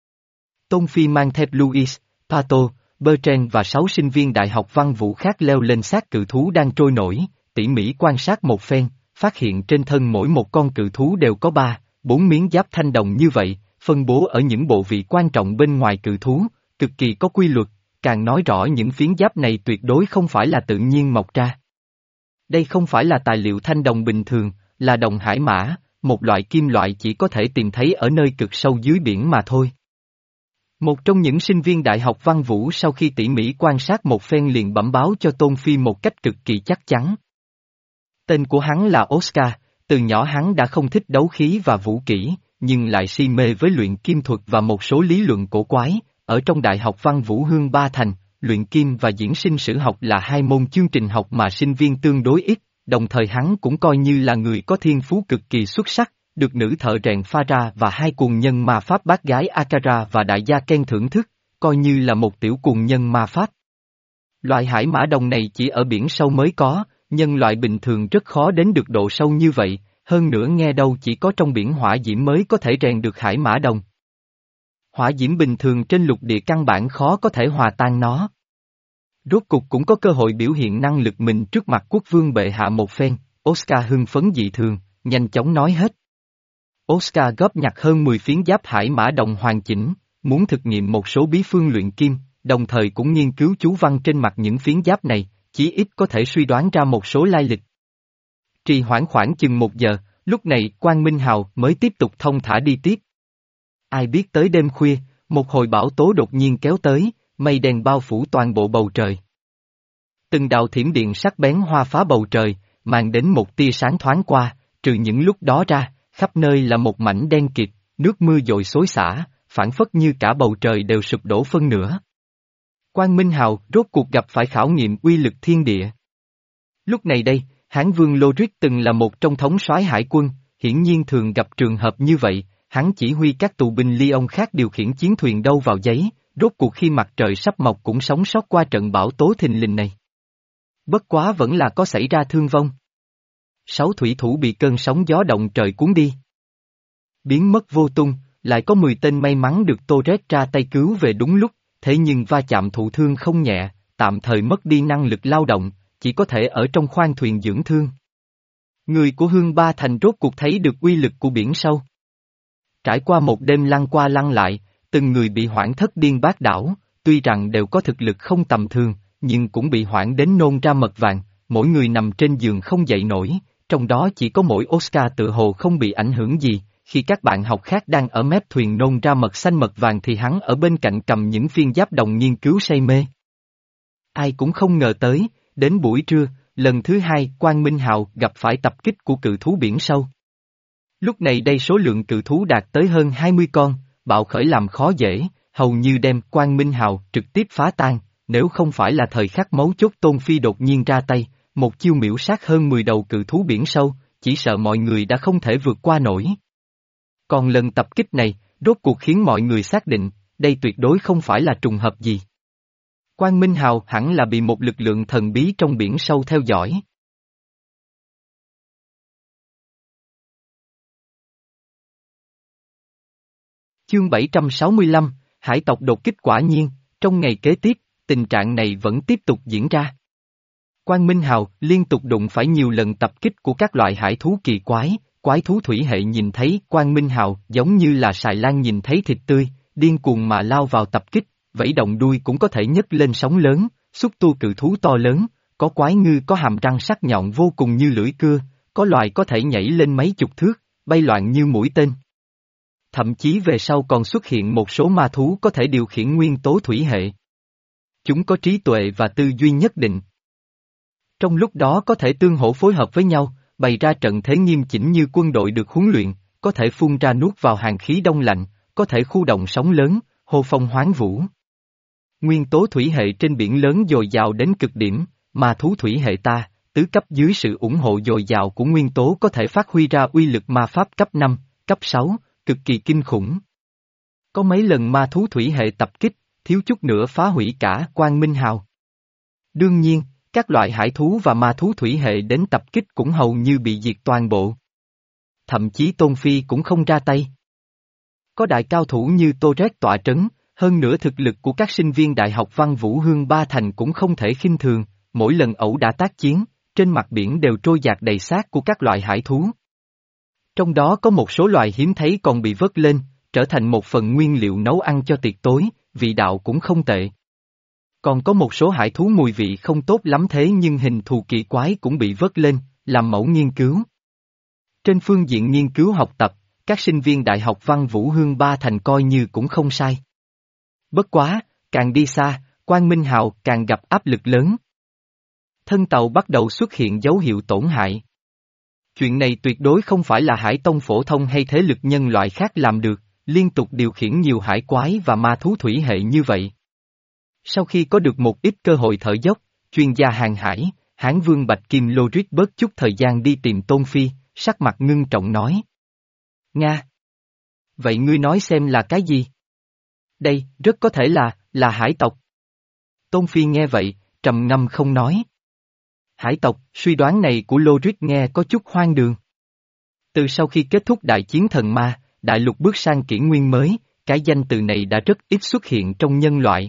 Speaker 1: Tôn Phi mang theo Luis, Pato, Bertrand và sáu sinh viên đại học văn vũ khác leo lên xác cự thú đang trôi nổi, tỉ mỉ quan sát một phen, phát hiện trên thân mỗi một con cự thú đều có ba, bốn miếng giáp thanh đồng như vậy, phân bố ở những bộ vị quan trọng bên ngoài cự thú, cực kỳ có quy luật, càng nói rõ những phiến giáp này tuyệt đối không phải là tự nhiên mọc ra. Đây không phải là tài liệu thanh đồng bình thường, là đồng hải mã, một loại kim loại chỉ có thể tìm thấy ở nơi cực sâu dưới biển mà thôi. Một trong những sinh viên đại học văn vũ sau khi tỉ mỉ quan sát một phen liền bẩm báo cho Tôn Phi một cách cực kỳ chắc chắn. Tên của hắn là Oscar, từ nhỏ hắn đã không thích đấu khí và vũ kỹ, nhưng lại si mê với luyện kim thuật và một số lý luận cổ quái. Ở trong Đại học Văn Vũ Hương Ba Thành, luyện kim và diễn sinh sử học là hai môn chương trình học mà sinh viên tương đối ít, đồng thời hắn cũng coi như là người có thiên phú cực kỳ xuất sắc, được nữ thợ rèn Farah và hai cuồng nhân ma pháp bác gái Akara và đại gia Ken thưởng thức, coi như là một tiểu cuồng nhân ma pháp. Loại hải mã đồng này chỉ ở biển sâu mới có, nhân loại bình thường rất khó đến được độ sâu như vậy, hơn nữa nghe đâu chỉ có trong biển hỏa diễm mới có thể rèn được hải mã đồng. Hỏa diễm bình thường trên lục địa căn bản khó có thể hòa tan nó. Rốt cục cũng có cơ hội biểu hiện năng lực mình trước mặt quốc vương bệ hạ một phen, Oscar hưng phấn dị thường, nhanh chóng nói hết. Oscar góp nhặt hơn mười phiến giáp hải mã đồng hoàn chỉnh, muốn thực nghiệm một số bí phương luyện kim, đồng thời cũng nghiên cứu chú văn trên mặt những phiến giáp này, chí ít có thể suy đoán ra một số lai lịch. Trì hoãn khoảng chừng một giờ, lúc này Quang Minh Hào mới tiếp tục thông thả đi tiếp. Ai biết tới đêm khuya, một hồi bão tố đột nhiên kéo tới, mây đen bao phủ toàn bộ bầu trời. Từng đạo thiểm điện sắc bén hoa phá bầu trời, mang đến một tia sáng thoáng qua, trừ những lúc đó ra, khắp nơi là một mảnh đen kịt, nước mưa dội xối xả, phảng phất như cả bầu trời đều sụp đổ phân nửa. Quang Minh Hào rốt cuộc gặp phải khảo nghiệm uy lực thiên địa. Lúc này đây, Hán Vương Lorik từng là một trong thống soái hải quân, hiển nhiên thường gặp trường hợp như vậy, hắn chỉ huy các tù binh Lyon khác điều khiển chiến thuyền đâu vào giấy, rốt cuộc khi mặt trời sắp mọc cũng sống sót qua trận bão tố thình lình này. Bất quá vẫn là có xảy ra thương vong. Sáu thủy thủ bị cơn sóng gió động trời cuốn đi. Biến mất vô tung, lại có mười tên may mắn được Torres ra tay cứu về đúng lúc, thế nhưng va chạm thụ thương không nhẹ, tạm thời mất đi năng lực lao động, chỉ có thể ở trong khoang thuyền dưỡng thương. Người của Hương Ba Thành rốt cuộc thấy được uy lực của biển sâu. Trải qua một đêm lăn qua lăn lại, từng người bị hoảng thất điên bát đảo, tuy rằng đều có thực lực không tầm thường, nhưng cũng bị hoảng đến nôn ra mật vàng, mỗi người nằm trên giường không dậy nổi, trong đó chỉ có mỗi Oscar tự hồ không bị ảnh hưởng gì, khi các bạn học khác đang ở mép thuyền nôn ra mật xanh mật vàng thì hắn ở bên cạnh cầm những viên giáp đồng nghiên cứu say mê. Ai cũng không ngờ tới, đến buổi trưa, lần thứ hai Quang Minh Hào gặp phải tập kích của cự thú biển sâu. Lúc này đây số lượng cự thú đạt tới hơn hai mươi con, bạo khởi làm khó dễ, hầu như đem Quang Minh Hào trực tiếp phá tan, nếu không phải là thời khắc mấu chốt Tôn Phi đột nhiên ra tay, một chiêu miễu sát hơn mười đầu cự thú biển sâu, chỉ sợ mọi người đã không thể vượt qua nổi. Còn lần tập kích này, rốt cuộc khiến mọi người xác định, đây tuyệt đối không phải là trùng hợp gì. Quang Minh Hào hẳn là bị một lực lượng thần bí trong biển sâu theo dõi. Chương bảy trăm sáu mươi lăm, hải tộc đột kích quả nhiên, trong ngày kế tiếp, tình trạng này vẫn tiếp tục diễn ra. Quang Minh Hào liên tục đụng phải nhiều lần tập kích của các loại hải thú kỳ quái, quái thú thủy hệ nhìn thấy Quang Minh Hào giống như là sài lan nhìn thấy thịt tươi, điên cuồng mà lao vào tập kích, vẫy động đuôi cũng có thể nhấc lên sóng lớn, xúc tu cự thú to lớn, có quái ngư có hàm răng sắc nhọn vô cùng như lưỡi cưa, có loài có thể nhảy lên mấy chục thước, bay loạn như mũi tên. Thậm chí về sau còn xuất hiện một số ma thú có thể điều khiển nguyên tố thủy hệ. Chúng có trí tuệ và tư duy nhất định. Trong lúc đó có thể tương hỗ phối hợp với nhau, bày ra trận thế nghiêm chỉnh như quân đội được huấn luyện, có thể phun ra nuốt vào hàng khí đông lạnh, có thể khu động sóng lớn, hô phong hoán vũ. Nguyên tố thủy hệ trên biển lớn dồi dào đến cực điểm, mà thú thủy hệ ta, tứ cấp dưới sự ủng hộ dồi dào của nguyên tố có thể phát huy ra uy lực ma pháp cấp năm, cấp sáu, cực kỳ kinh khủng. Có mấy lần ma thú thủy hệ tập kích, thiếu chút nữa phá hủy cả Quang Minh Hào. Đương nhiên, các loại hải thú và ma thú thủy hệ đến tập kích cũng hầu như bị diệt toàn bộ. Thậm chí Tôn Phi cũng không ra tay. Có đại cao thủ như Torres tọa trấn, hơn nữa thực lực của các sinh viên Đại học Văn Vũ Hương Ba Thành cũng không thể khinh thường, mỗi lần ẩu đả tác chiến, trên mặt biển đều trôi dạt đầy xác của các loại hải thú. Trong đó có một số loài hiếm thấy còn bị vớt lên, trở thành một phần nguyên liệu nấu ăn cho tiệc tối, vị đạo cũng không tệ. Còn có một số hải thú mùi vị không tốt lắm thế nhưng hình thù kỳ quái cũng bị vớt lên, làm mẫu nghiên cứu. Trên phương diện nghiên cứu học tập, các sinh viên Đại học Văn Vũ Hương Ba Thành coi như cũng không sai. Bất quá, càng đi xa, Quang Minh Hào càng gặp áp lực lớn. Thân tàu bắt đầu xuất hiện dấu hiệu tổn hại. Chuyện này tuyệt đối không phải là hải tông phổ thông hay thế lực nhân loại khác làm được, liên tục điều khiển nhiều hải quái và ma thú thủy hệ như vậy. Sau khi có được một ít cơ hội thở dốc, chuyên gia hàng hải, Hán Vương Bạch Kim Lorit bớt chút thời gian đi tìm Tôn Phi, sắc mặt ngưng trọng nói. Nga! Vậy ngươi nói xem là cái gì? Đây, rất có thể là, là hải tộc. Tôn Phi nghe vậy, trầm ngâm không nói. Hải tộc, suy đoán này của Lorit nghe có chút hoang đường. Từ sau khi kết thúc đại chiến thần ma, đại lục bước sang kỷ nguyên mới, cái danh từ này đã rất ít xuất hiện trong nhân loại.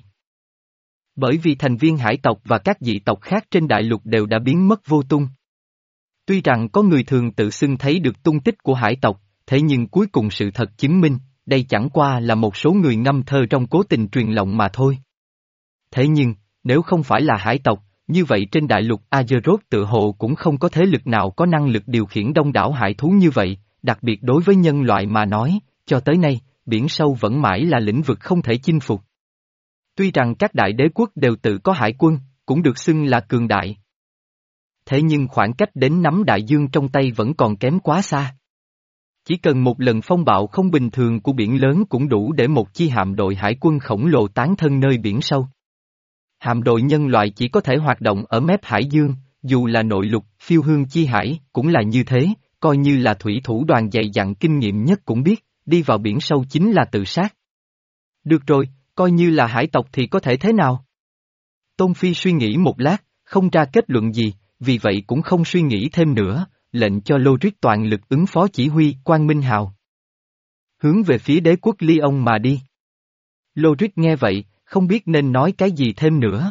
Speaker 1: Bởi vì thành viên hải tộc và các dị tộc khác trên đại lục đều đã biến mất vô tung. Tuy rằng có người thường tự xưng thấy được tung tích của hải tộc, thế nhưng cuối cùng sự thật chứng minh, đây chẳng qua là một số người ngâm thơ trong cố tình truyền lòng mà thôi. Thế nhưng, nếu không phải là hải tộc, như vậy trên đại lục Azeroth tự hồ cũng không có thế lực nào có năng lực điều khiển đông đảo hải thú như vậy, đặc biệt đối với nhân loại mà nói, cho tới nay, biển sâu vẫn mãi là lĩnh vực không thể chinh phục. Tuy rằng các đại đế quốc đều tự có hải quân, cũng được xưng là cường đại. Thế nhưng khoảng cách đến nắm đại dương trong tay vẫn còn kém quá xa. Chỉ cần một lần phong bạo không bình thường của biển lớn cũng đủ để một chi hạm đội hải quân khổng lồ tán thân nơi biển sâu. Hạm đội nhân loại chỉ có thể hoạt động ở mép hải dương, dù là nội lục, phiêu hương chi hải, cũng là như thế, coi như là thủy thủ đoàn dày dặn kinh nghiệm nhất cũng biết, đi vào biển sâu chính là tự sát. Được rồi, coi như là hải tộc thì có thể thế nào? Tôn Phi suy nghĩ một lát, không ra kết luận gì, vì vậy cũng không suy nghĩ thêm nữa, lệnh cho Lorit toàn lực ứng phó chỉ huy Quang Minh Hào. Hướng về phía đế quốc Lyon mà đi. Lorit nghe vậy, không biết nên nói cái gì thêm nữa.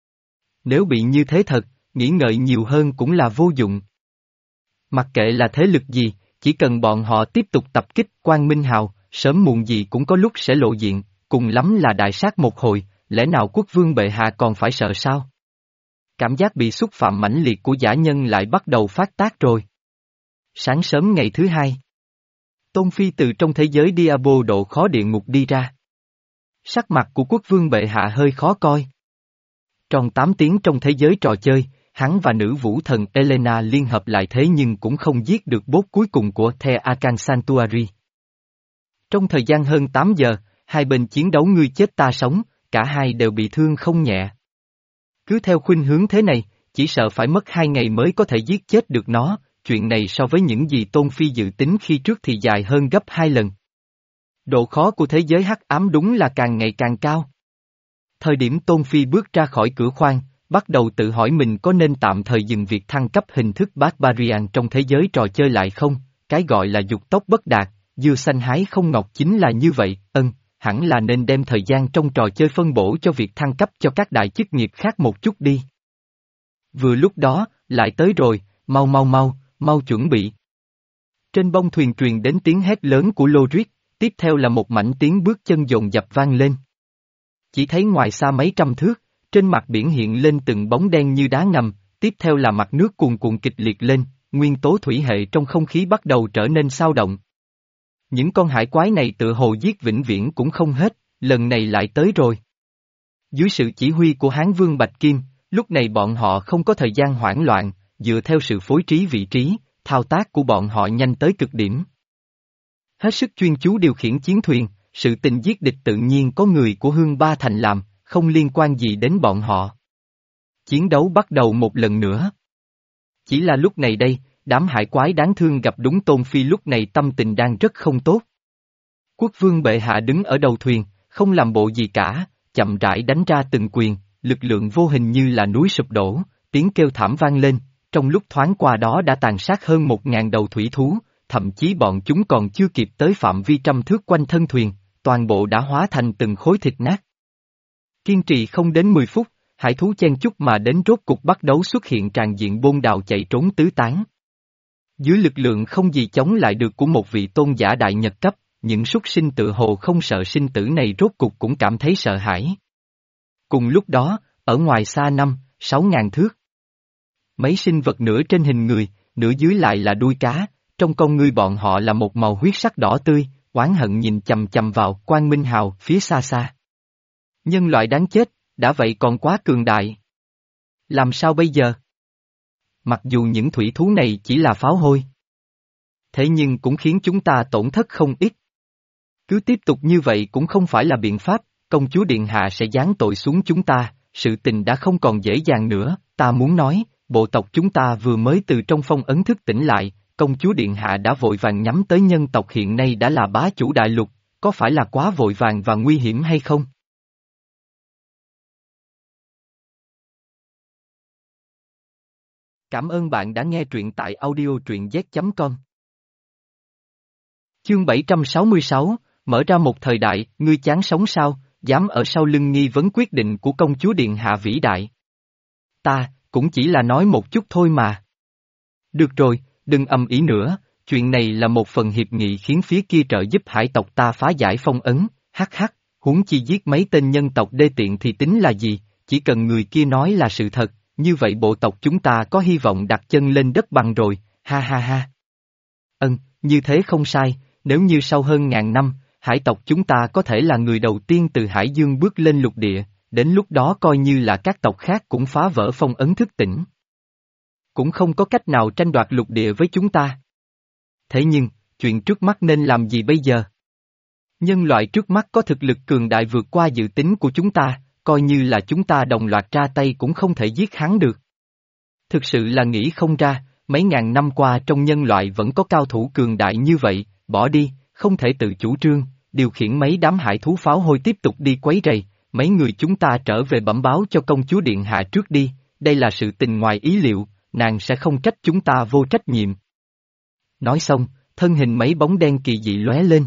Speaker 1: Nếu bị như thế thật, nghĩ ngợi nhiều hơn cũng là vô dụng. Mặc kệ là thế lực gì, chỉ cần bọn họ tiếp tục tập kích Quang Minh Hào, sớm muộn gì cũng có lúc sẽ lộ diện, cùng lắm là đại sát một hồi, lẽ nào quốc vương bệ hạ còn phải sợ sao? Cảm giác bị xúc phạm mãnh liệt của giả nhân lại bắt đầu phát tác rồi. Sáng sớm ngày thứ hai, Tôn Phi từ trong thế giới Diabo độ khó địa ngục đi ra. Sắc mặt của quốc vương bệ hạ hơi khó coi. Trong tám tiếng trong thế giới trò chơi, hắn và nữ vũ thần Elena liên hợp lại thế nhưng cũng không giết được boss cuối cùng của The Arcan Sanctuary. Trong thời gian hơn tám giờ, hai bên chiến đấu ngươi chết ta sống, cả hai đều bị thương không nhẹ. Cứ theo khuynh hướng thế này, chỉ sợ phải mất hai ngày mới có thể giết chết được nó, chuyện này so với những gì Tôn Phi dự tính khi trước thì dài hơn gấp hai lần. Độ khó của thế giới hắc ám đúng là càng ngày càng cao. Thời điểm Tôn Phi bước ra khỏi cửa khoang, bắt đầu tự hỏi mình có nên tạm thời dừng việc thăng cấp hình thức Barbarian trong thế giới trò chơi lại không, cái gọi là dục tốc bất đạt, dưa xanh hái không ngọt chính là như vậy, ân, hẳn là nên đem thời gian trong trò chơi phân bổ cho việc thăng cấp cho các đại chức nghiệp khác một chút đi. Vừa lúc đó, lại tới rồi, mau mau mau, mau chuẩn bị. Trên bông thuyền truyền đến tiếng hét lớn của Lorit, tiếp theo là một mảnh tiếng bước chân dồn dập vang lên. Chỉ thấy ngoài xa mấy trăm thước, trên mặt biển hiện lên từng bóng đen như đá ngầm, tiếp theo là mặt nước cuồn cuộn kịch liệt lên, nguyên tố thủy hệ trong không khí bắt đầu trở nên xao động. Những con hải quái này tự hồ giết vĩnh viễn cũng không hết, lần này lại tới rồi. Dưới sự chỉ huy của Hán Vương Bạch Kim, lúc này bọn họ không có thời gian hoảng loạn, dựa theo sự phối trí vị trí, thao tác của bọn họ nhanh tới cực điểm. Hết sức chuyên chú điều khiển chiến thuyền, sự tình giết địch tự nhiên có người của Hương Ba Thành làm, không liên quan gì đến bọn họ. Chiến đấu bắt đầu một lần nữa. Chỉ là lúc này đây, đám hải quái đáng thương gặp đúng Tôn Phi lúc này tâm tình đang rất không tốt. Quốc vương bệ hạ đứng ở đầu thuyền, không làm bộ gì cả, chậm rãi đánh ra từng quyền, lực lượng vô hình như là núi sụp đổ, tiếng kêu thảm vang lên, trong lúc thoáng qua đó đã tàn sát hơn một ngàn đầu thủy thú, thậm chí bọn chúng còn chưa kịp tới phạm vi trăm thước quanh thân thuyền, toàn bộ đã hóa thành từng khối thịt nát. Kiên trì không đến mười phút, hải thú chen chúc mà đến rốt cục bắt đấu xuất hiện tràn diện bôn đào chạy trốn tứ tán. Dưới lực lượng không gì chống lại được của một vị tôn giả đại nhật cấp, những súc sinh tự hồ không sợ sinh tử này rốt cục cũng cảm thấy sợ hãi. Cùng lúc đó, ở ngoài xa năm, sáu ngàn thước. Mấy sinh vật nửa trên hình người, nửa dưới lại là đuôi cá, trong con ngươi bọn họ là một màu huyết sắc đỏ tươi, oán hận nhìn chầm chầm vào Quang Minh Hào phía xa xa. Nhân loại đáng chết, đã vậy còn quá cường đại. Làm sao bây giờ? Mặc dù những thủy thú này chỉ là pháo hôi. Thế nhưng cũng khiến chúng ta tổn thất không ít. Cứ tiếp tục như vậy cũng không phải là biện pháp, công chúa Điện Hạ sẽ giáng tội xuống chúng ta, sự tình đã không còn dễ dàng nữa, ta muốn nói, bộ tộc chúng ta vừa mới từ trong phong ấn thức tỉnh lại, công chúa Điện Hạ đã vội vàng nhắm tới nhân tộc hiện nay đã là bá chủ đại lục, có phải là quá vội vàng và nguy hiểm hay không? Cảm ơn bạn đã nghe truyện tại audio truyện z chấm com. Chương bảy trăm sáu mươi sáu, mở ra một thời đại, ngươi chán sống sao, dám ở sau lưng nghi vấn quyết định của công chúa Điện Hạ vĩ đại. Ta, cũng chỉ là nói một chút thôi mà. Được rồi, đừng ầm ĩ nữa, chuyện này là một phần hiệp nghị khiến phía kia trợ giúp hải tộc ta phá giải phong ấn, hắc hắc, huống chi giết mấy tên nhân tộc đê tiện thì tính là gì, chỉ cần người kia nói là sự thật, như vậy bộ tộc chúng ta có hy vọng đặt chân lên đất bằng rồi, ha ha ha. Ừm, như thế không sai, nếu như sau hơn ngàn năm, hải tộc chúng ta có thể là người đầu tiên từ hải dương bước lên lục địa, đến lúc đó coi như là các tộc khác cũng phá vỡ phong ấn thức tỉnh. Cũng không có cách nào tranh đoạt lục địa với chúng ta. Thế nhưng, chuyện trước mắt nên làm gì bây giờ? Nhân loại trước mắt có thực lực cường đại vượt qua dự tính của chúng ta, coi như là chúng ta đồng loạt ra tay cũng không thể giết hắn được. Thực sự là nghĩ không ra, mấy ngàn năm qua trong nhân loại vẫn có cao thủ cường đại như vậy, bỏ đi, không thể tự chủ trương, điều khiển mấy đám hải thú pháo hôi tiếp tục đi quấy rầy, mấy người chúng ta trở về bẩm báo cho công chúa Điện Hạ trước đi, đây là sự tình ngoài ý liệu, nàng sẽ không trách chúng ta vô trách nhiệm. Nói xong, thân hình mấy bóng đen kỳ dị lóe lên.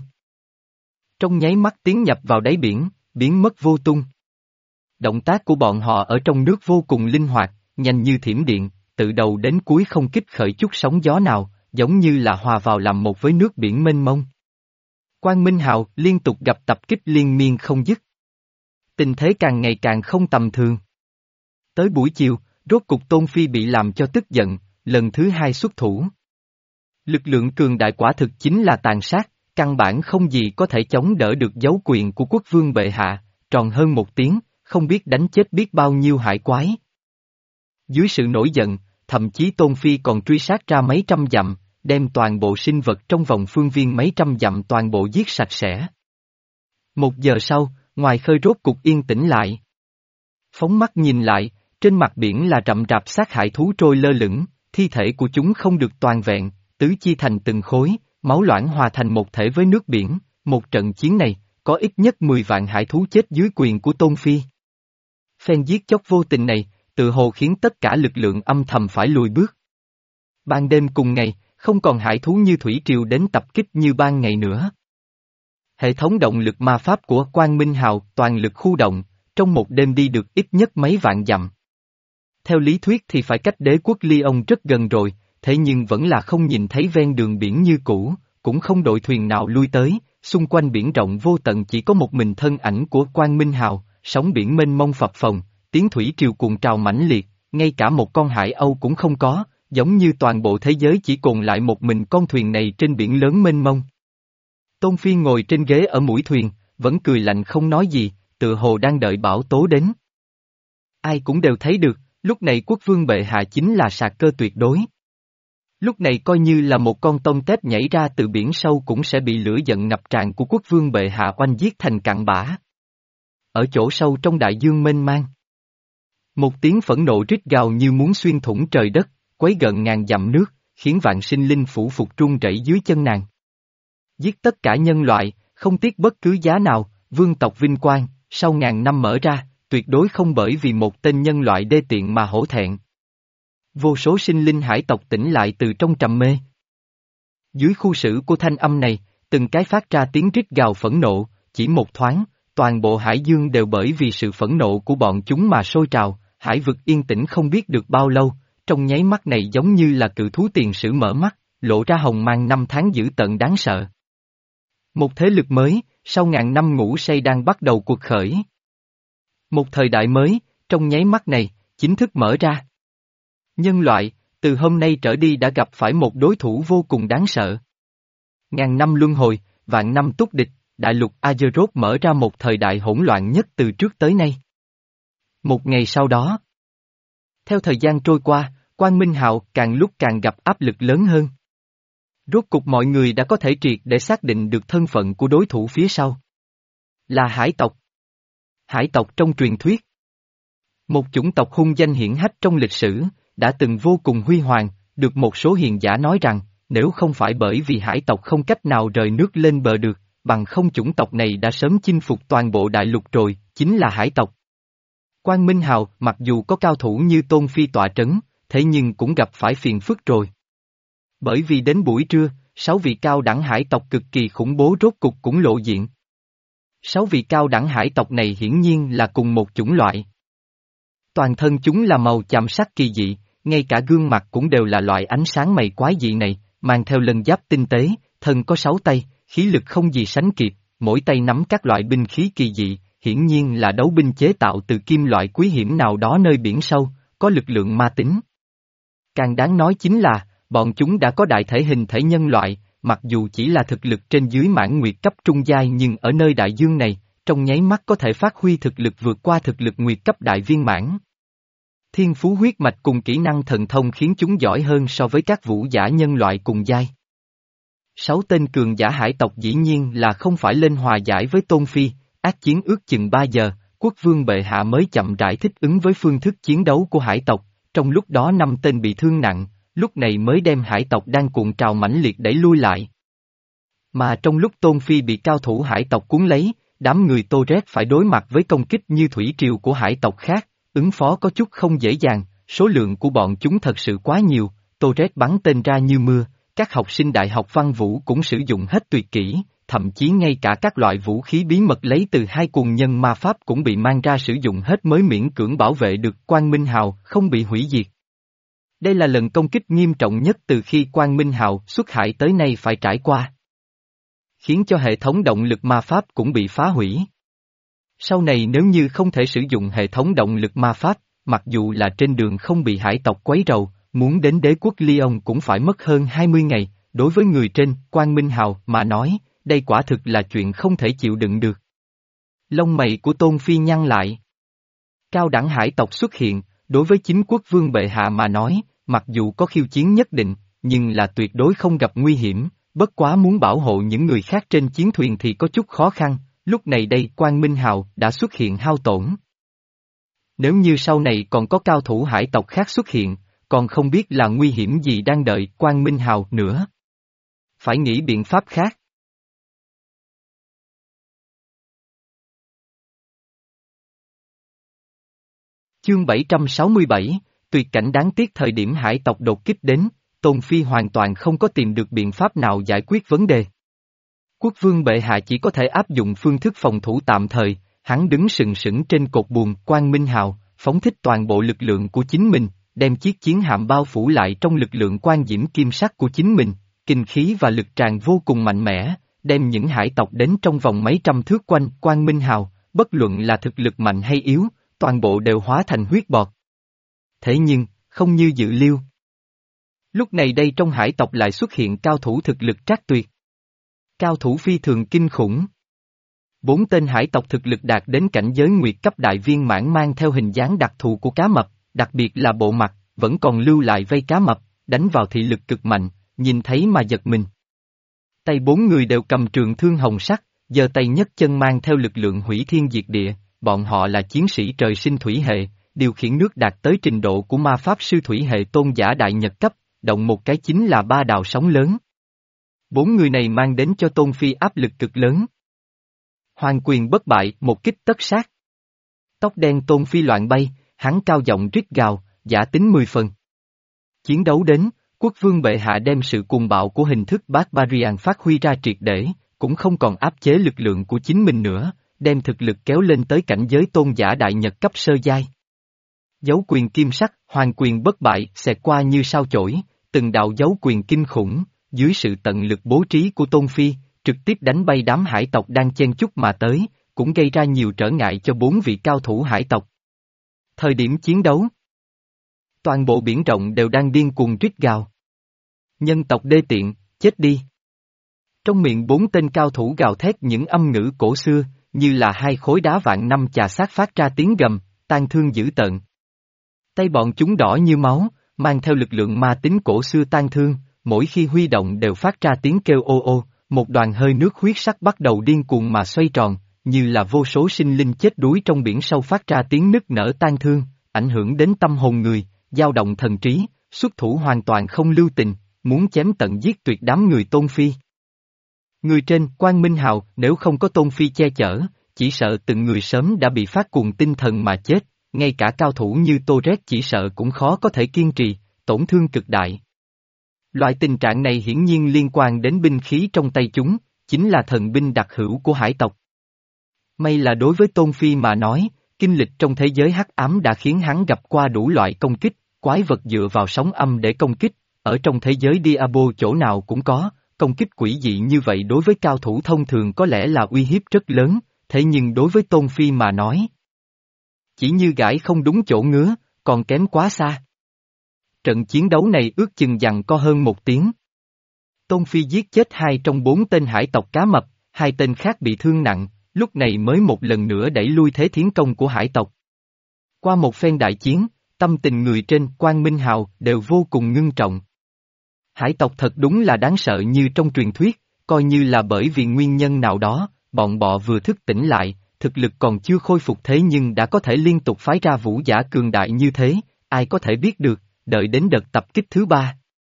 Speaker 1: Trong nháy mắt tiến nhập vào đáy biển, biến mất vô tung. Động tác của bọn họ ở trong nước vô cùng linh hoạt, nhanh như thiểm điện, từ đầu đến cuối không kích khởi chút sóng gió nào, giống như là hòa vào làm một với nước biển mênh mông. Quang Minh Hào liên tục gặp tập kích liên miên không dứt. Tình thế càng ngày càng không tầm thường. Tới buổi chiều, rốt cục Tôn Phi bị làm cho tức giận, lần thứ hai xuất thủ. Lực lượng cường đại quả thực chính là tàn sát, căn bản không gì có thể chống đỡ được dấu quyền của quốc vương bệ hạ, tròn hơn một tiếng, không biết đánh chết biết bao nhiêu hải quái. Dưới sự nổi giận, thậm chí Tôn Phi còn truy sát ra mấy trăm dặm, đem toàn bộ sinh vật trong vòng phương viên mấy trăm dặm toàn bộ giết sạch sẽ. Một giờ sau, ngoài khơi rốt cục yên tĩnh lại. Phóng mắt nhìn lại, trên mặt biển là rậm rạp xác hải thú trôi lơ lửng, thi thể của chúng không được toàn vẹn, tứ chi thành từng khối, máu loãng hòa thành một thể với nước biển, một trận chiến này, có ít nhất mười vạn hải thú chết dưới quyền của Tôn Phi. Phen giết chóc vô tình này, tự hồ khiến tất cả lực lượng âm thầm phải lùi bước. Ban đêm cùng ngày, không còn hải thú như thủy triều đến tập kích như ban ngày nữa. Hệ thống động lực ma pháp của Quang Minh Hào toàn lực khu động, trong một đêm đi được ít nhất mấy vạn dặm. Theo lý thuyết thì phải cách đế quốc Lyon rất gần rồi, thế nhưng vẫn là không nhìn thấy ven đường biển như cũ, cũng không đội thuyền nào lui tới, xung quanh biển rộng vô tận chỉ có một mình thân ảnh của Quang Minh Hào, sóng biển mênh mông phập phồng, tiếng thủy triều cuồng trào mãnh liệt, ngay cả một con hải âu cũng không có, giống như toàn bộ thế giới chỉ còn lại một mình con thuyền này trên biển lớn mênh mông. Tôn Phi ngồi trên ghế ở mũi thuyền, vẫn cười lạnh không nói gì, tự hồ đang đợi bão tố đến. Ai cũng đều thấy được, lúc này quốc vương bệ hạ chính là sạc cơ tuyệt đối. Lúc này coi như là một con tôm tép nhảy ra từ biển sâu cũng sẽ bị lửa giận ngập tràn của quốc vương bệ hạ oanh giết thành cặn bã. Ở chỗ sâu trong đại dương mênh mang, một tiếng phẫn nộ rít gào như muốn xuyên thủng trời đất, quấy gợn ngàn dặm nước, khiến vạn sinh linh phủ phục run rẩy dưới chân nàng. Giết tất cả nhân loại, không tiếc bất cứ giá nào, vương tộc vinh quang, sau ngàn năm mở ra, tuyệt đối không bởi vì một tên nhân loại đê tiện mà hổ thẹn. Vô số sinh linh hải tộc tỉnh lại từ trong trầm mê. Dưới khu sử của thanh âm này, từng cái phát ra tiếng rít gào phẫn nộ, chỉ một thoáng, toàn bộ hải dương đều bởi vì sự phẫn nộ của bọn chúng mà sôi trào, hải vực yên tĩnh không biết được bao lâu, trong nháy mắt này giống như là cự thú tiền sử mở mắt, lộ ra hồng mang năm tháng dữ tợn đáng sợ. Một thế lực mới, sau ngàn năm ngủ say đang bắt đầu cuộc khởi. Một thời đại mới, trong nháy mắt này, chính thức mở ra. Nhân loại, từ hôm nay trở đi đã gặp phải một đối thủ vô cùng đáng sợ. Ngàn năm luân hồi, vạn năm túc địch, đại lục Azeroth mở ra một thời đại hỗn loạn nhất từ trước tới nay. Một ngày sau đó, theo thời gian trôi qua, Quang Minh Hạo càng lúc càng gặp áp lực lớn hơn. Rốt cục mọi người đã có thể triệt để xác định được thân phận của đối thủ phía sau. Là hải tộc. Hải tộc trong truyền thuyết. Một chủng tộc hung danh hiển hách trong lịch sử, đã từng vô cùng huy hoàng, được một số hiền giả nói rằng, nếu không phải bởi vì hải tộc không cách nào rời nước lên bờ được, bằng không chủng tộc này đã sớm chinh phục toàn bộ đại lục rồi, chính là hải tộc. Quang Minh Hào, mặc dù có cao thủ như Tôn Phi tọa trấn, thế nhưng cũng gặp phải phiền phức rồi. Bởi vì đến buổi trưa, sáu vị cao đẳng hải tộc cực kỳ khủng bố rốt cục cũng lộ diện. Sáu vị cao đẳng hải tộc này hiển nhiên là cùng một chủng loại. Toàn thân chúng là màu chàm sắc kỳ dị, ngay cả gương mặt cũng đều là loại ánh sáng mày quái dị này, mang theo lân giáp tinh tế, thân có sáu tay, khí lực không gì sánh kịp, mỗi tay nắm các loại binh khí kỳ dị, hiển nhiên là đấu binh chế tạo từ kim loại quý hiếm nào đó nơi biển sâu, có lực lượng ma tính. Càng đáng nói chính là, bọn chúng đã có đại thể hình thể nhân loại, mặc dù chỉ là thực lực trên dưới mãn nguyệt cấp trung giai nhưng ở nơi đại dương này, trong nháy mắt có thể phát huy thực lực vượt qua thực lực nguyệt cấp đại viên mãn. Thiên phú huyết mạch cùng kỹ năng thần thông khiến chúng giỏi hơn so với các vũ giả nhân loại cùng giai. Sáu tên cường giả hải tộc dĩ nhiên là không phải lên hòa giải với Tôn Phi, ác chiến ước chừng ba giờ, quốc vương bệ hạ mới chậm rãi thích ứng với phương thức chiến đấu của hải tộc, trong lúc đó năm tên bị thương nặng, lúc này mới đem hải tộc đang cuộn trào mãnh liệt đẩy lui lại. Mà trong lúc Tôn Phi bị cao thủ hải tộc cuốn lấy, đám người Tô Red phải đối mặt với công kích như thủy triều của hải tộc khác, ứng phó có chút không dễ dàng, số lượng của bọn chúng thật sự quá nhiều, Tô Red bắn tên ra như mưa, các học sinh đại học văn vũ cũng sử dụng hết tuyệt kỹ, thậm chí ngay cả các loại vũ khí bí mật lấy từ hai cuồng nhân ma pháp cũng bị mang ra sử dụng hết mới miễn cưỡng bảo vệ được Quang Minh Hào không bị hủy diệt. Đây là lần công kích nghiêm trọng nhất từ khi Quang Minh Hào xuất hải tới nay phải trải qua. Khiến cho hệ thống động lực ma pháp cũng bị phá hủy. Sau này nếu như không thể sử dụng hệ thống động lực ma pháp, mặc dù là trên đường không bị hải tộc quấy rầu, muốn đến đế quốc Lyon cũng phải mất hơn hai mươi ngày, đối với người trên, Quang Minh Hào mà nói, đây quả thực là chuyện không thể chịu đựng được. Lông mày của Tôn Phi nhăn lại. Cao đẳng hải tộc xuất hiện, đối với chính quốc vương bệ hạ mà nói, mặc dù có khiêu chiến nhất định, nhưng là tuyệt đối không gặp nguy hiểm, bất quá muốn bảo hộ những người khác trên chiến thuyền thì có chút khó khăn, lúc này đây Quang Minh Hào đã xuất hiện hao tổn. Nếu như sau này còn có cao thủ hải tộc khác xuất hiện, còn không biết là nguy hiểm gì đang đợi Quang Minh Hào nữa. Phải nghĩ biện pháp khác. Chương bảy trăm sáu mươi bảy, tuyệt cảnh đáng tiếc thời điểm hải tộc đột kích đến, Tôn Phi hoàn toàn không có tìm được biện pháp nào giải quyết vấn đề. Quốc vương bệ hạ chỉ có thể áp dụng phương thức phòng thủ tạm thời, hắn đứng sừng sững trên cột buồm Quang Minh Hào, phóng thích toàn bộ lực lượng của chính mình, đem chiếc chiến hạm bao phủ lại trong lực lượng quan diễm kim sắc của chính mình, kinh khí và lực tràn vô cùng mạnh mẽ, đem những hải tộc đến trong vòng mấy trăm thước quanh Quang Minh Hào, bất luận là thực lực mạnh hay yếu, toàn bộ đều hóa thành huyết bọt. Thế nhưng, không như dự liệu. Lúc này đây trong hải tộc lại xuất hiện cao thủ thực lực trác tuyệt. Cao thủ phi thường kinh khủng. Bốn tên hải tộc thực lực đạt đến cảnh giới nguyệt cấp đại viên mãn mang theo hình dáng đặc thù của cá mập, đặc biệt là bộ mặt, vẫn còn lưu lại vây cá mập, đánh vào thị lực cực mạnh, nhìn thấy mà giật mình. Tay bốn người đều cầm trường thương hồng sắc, giơ tay nhấc chân mang theo lực lượng hủy thiên diệt địa, bọn họ là chiến sĩ trời sinh thủy hệ, điều khiển nước đạt tới trình độ của ma pháp sư thủy hệ tôn giả đại nhật cấp, động một cái chính là ba đạo sóng lớn. Bốn người này mang đến cho Tôn Phi áp lực cực lớn. Hoàng quyền bất bại, một kích tất sát. Tóc đen Tôn Phi loạn bay, hắn cao giọng rít gào, giả tính mười phần. Chiến đấu đến, quốc vương bệ hạ đem sự cuồng bạo của hình thức Barbarian phát huy ra triệt để, cũng không còn áp chế lực lượng của chính mình nữa, đem thực lực kéo lên tới cảnh giới tôn giả đại nhật cấp sơ giai. Dấu quyền kim sắc, hoàng quyền bất bại, xẹt qua như sao chổi, từng đạo dấu quyền kinh khủng, dưới sự tận lực bố trí của Tôn Phi, trực tiếp đánh bay đám hải tộc đang chen chúc mà tới, cũng gây ra nhiều trở ngại cho bốn vị cao thủ hải tộc. Thời điểm chiến đấu, toàn bộ biển rộng đều đang điên cuồng rít gào. Nhân tộc đê tiện, chết đi. Trong miệng bốn tên cao thủ gào thét những âm ngữ cổ xưa, như là hai khối đá vạn năm chà sát phát ra tiếng gầm, tan thương dữ tợn. Tay bọn chúng đỏ như máu, mang theo lực lượng ma tính cổ xưa tan thương, mỗi khi huy động đều phát ra tiếng kêu ô ô, một đoàn hơi nước huyết sắc bắt đầu điên cuồng mà xoay tròn, như là vô số sinh linh chết đuối trong biển sâu phát ra tiếng nức nở tan thương, ảnh hưởng đến tâm hồn người, dao động thần trí, xuất thủ hoàn toàn không lưu tình, muốn chém tận giết tuyệt đám người Tôn Phi. Người trên, Quang Minh Hào, nếu không có Tôn Phi che chở, chỉ sợ từng người sớm đã bị phát cuồng tinh thần mà chết, ngay cả cao thủ như Tô Red chỉ sợ cũng khó có thể kiên trì, tổn thương cực đại. Loại tình trạng này hiển nhiên liên quan đến binh khí trong tay chúng, chính là thần binh đặc hữu của hải tộc. May là đối với Tôn Phi mà nói, kinh lịch trong thế giới hắc ám đã khiến hắn gặp qua đủ loại công kích, quái vật dựa vào sóng âm để công kích, ở trong thế giới Diabo chỗ nào cũng có, công kích quỷ dị như vậy đối với cao thủ thông thường có lẽ là uy hiếp rất lớn, thế nhưng đối với Tôn Phi mà nói, chỉ như gãi không đúng chỗ ngứa, còn kém quá xa. Trận chiến đấu này ước chừng dằng co hơn một tiếng. Tôn Phi giết chết hai trong bốn tên hải tộc cá mập, hai tên khác bị thương nặng, lúc này mới một lần nữa đẩy lui thế tiến công của hải tộc. Qua một phen đại chiến, tâm tình người trên Quang Minh Hào đều vô cùng ngưng trọng. Hải tộc thật đúng là đáng sợ như trong truyền thuyết, coi như là bởi vì nguyên nhân nào đó, bọn bọ vừa thức tỉnh lại, thực lực còn chưa khôi phục thế nhưng đã có thể liên tục phái ra vũ giả cường đại như thế, ai có thể biết được, đợi đến đợt tập kích thứ ba.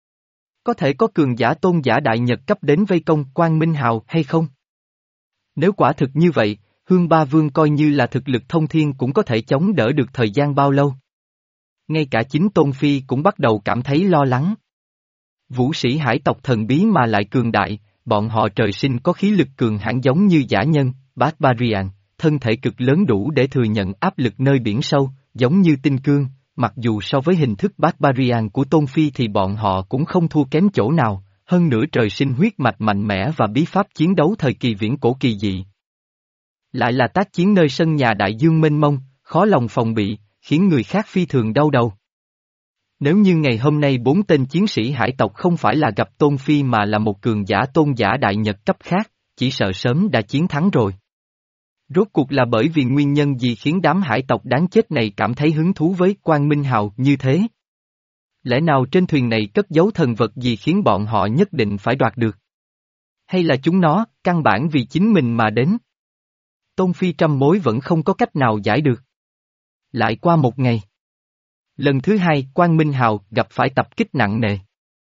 Speaker 1: Có thể có cường giả tôn giả đại nhật cấp đến vây công Quang Minh Hào hay không? Nếu quả thực như vậy, Hương Ba Vương coi như là thực lực thông thiên cũng có thể chống đỡ được thời gian bao lâu. Ngay cả chính Tôn Phi cũng bắt đầu cảm thấy lo lắng. Vũ sĩ hải tộc thần bí mà lại cường đại, bọn họ trời sinh có khí lực cường hãn giống như dã nhân, Barbarian, thân thể cực lớn đủ để thừa nhận áp lực nơi biển sâu, giống như tinh cương, mặc dù so với hình thức Barbarian của Tôn Phi thì bọn họ cũng không thua kém chỗ nào, hơn nữa trời sinh huyết mạch mạnh mẽ và bí pháp chiến đấu thời kỳ viễn cổ kỳ dị. Lại là tác chiến nơi sân nhà đại dương mênh mông, khó lòng phòng bị, khiến người khác phi thường đau đầu. Nếu như ngày hôm nay bốn tên chiến sĩ hải tộc không phải là gặp Tôn Phi mà là một cường giả tôn giả đại nhật cấp khác, chỉ sợ sớm đã chiến thắng rồi. Rốt cuộc là bởi vì nguyên nhân gì khiến đám hải tộc đáng chết này cảm thấy hứng thú với Quang Minh Hào như thế? Lẽ nào trên thuyền này cất giấu thần vật gì khiến bọn họ nhất định phải đoạt được? Hay là chúng nó, căn bản vì chính mình mà đến? Tôn Phi trăm mối vẫn không có cách nào giải được. Lại qua một ngày. Lần thứ hai, Quang Minh Hào gặp phải tập kích nặng nề.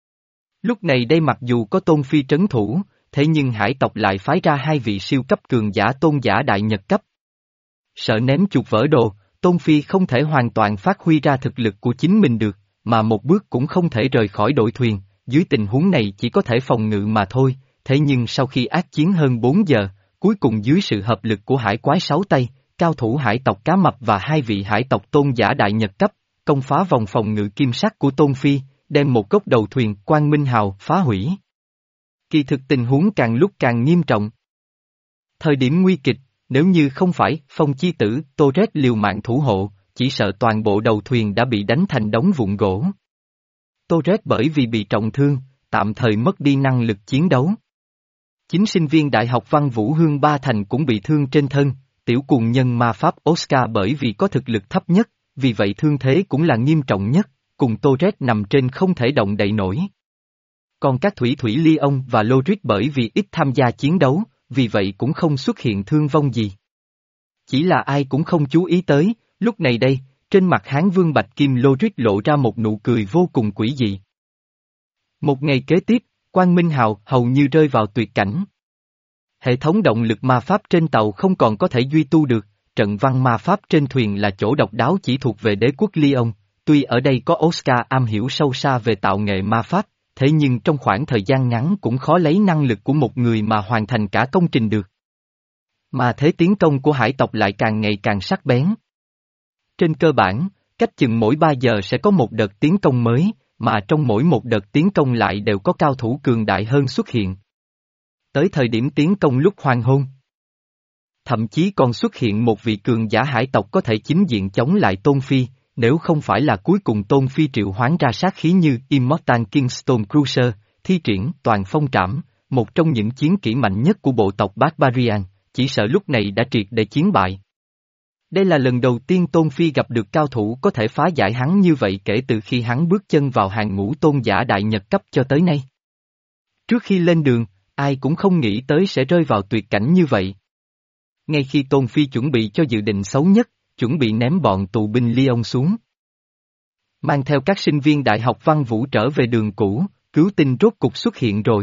Speaker 1: Lúc này đây mặc dù có Tôn Phi trấn thủ, thế nhưng hải tộc lại phái ra hai vị siêu cấp cường giả tôn giả đại nhật cấp. Sợ ném chuột vỡ đồ, Tôn Phi không thể hoàn toàn phát huy ra thực lực của chính mình được, mà một bước cũng không thể rời khỏi đội thuyền, dưới tình huống này chỉ có thể phòng ngự mà thôi, thế nhưng sau khi ác chiến hơn bốn giờ, cuối cùng dưới sự hợp lực của hải quái sáu tay, cao thủ hải tộc cá mập và hai vị hải tộc tôn giả đại nhật cấp, công phá vòng phòng ngự kim sắc của Tôn Phi, đem một góc đầu thuyền Quang Minh Hào phá hủy. Kỳ thực tình huống càng lúc càng nghiêm trọng. Thời điểm nguy kịch, nếu như không phải Phong Chi Tử, Tô Red liều mạng thủ hộ, chỉ sợ toàn bộ đầu thuyền đã bị đánh thành đống vụn gỗ. Tô Red bởi vì bị trọng thương, tạm thời mất đi năng lực chiến đấu. Chính sinh viên Đại học Văn Vũ Hương Ba Thành cũng bị thương trên thân, tiểu cuồng nhân ma pháp Oscar bởi vì có thực lực thấp nhất, vì vậy thương thế cũng là nghiêm trọng nhất, cùng Tô Red nằm trên không thể động đậy nổi. Còn các thủy thủy Lyon và Loris bởi vì ít tham gia chiến đấu, vì vậy cũng không xuất hiện thương vong gì. Chỉ là ai cũng không chú ý tới, lúc này đây, trên mặt Hán Vương Bạch Kim Loris lộ ra một nụ cười vô cùng quỷ dị. Một ngày kế tiếp, Quang Minh Hào hầu như rơi vào tuyệt cảnh. Hệ thống động lực ma pháp trên tàu không còn có thể duy tu được, trận văn ma pháp trên thuyền là chỗ độc đáo chỉ thuộc về đế quốc Lyon, tuy ở đây có Oscar am hiểu sâu xa về tạo nghệ ma pháp, thế nhưng trong khoảng thời gian ngắn cũng khó lấy năng lực của một người mà hoàn thành cả công trình được. Mà thế tiến công của hải tộc lại càng ngày càng sắc bén. Trên cơ bản, cách chừng mỗi ba giờ sẽ có một đợt tiến công mới, mà trong mỗi một đợt tiến công lại đều có cao thủ cường đại hơn xuất hiện. Tới thời điểm tiến công lúc hoàng hôn, thậm chí còn xuất hiện một vị cường giả hải tộc có thể chính diện chống lại Tôn Phi, nếu không phải là cuối cùng Tôn Phi triệu hoán ra sát khí như Immortal Kingston Cruiser, thi triển toàn phong trảm, một trong những chiến kỹ mạnh nhất của bộ tộc Barbarian, chỉ sợ lúc này đã triệt để chiến bại. Đây là lần đầu tiên Tôn Phi gặp được cao thủ có thể phá giải hắn như vậy kể từ khi hắn bước chân vào hàng ngũ tôn giả đại nhật cấp cho tới nay. Trước khi lên đường, ai cũng không nghĩ tới sẽ rơi vào tuyệt cảnh như vậy. Ngay khi Tôn Phi chuẩn bị cho dự định xấu nhất, chuẩn bị ném bọn tù binh Lyon xuống. Mang theo các sinh viên đại học Văn Vũ trở về đường cũ, cứu tinh rốt cục xuất hiện rồi.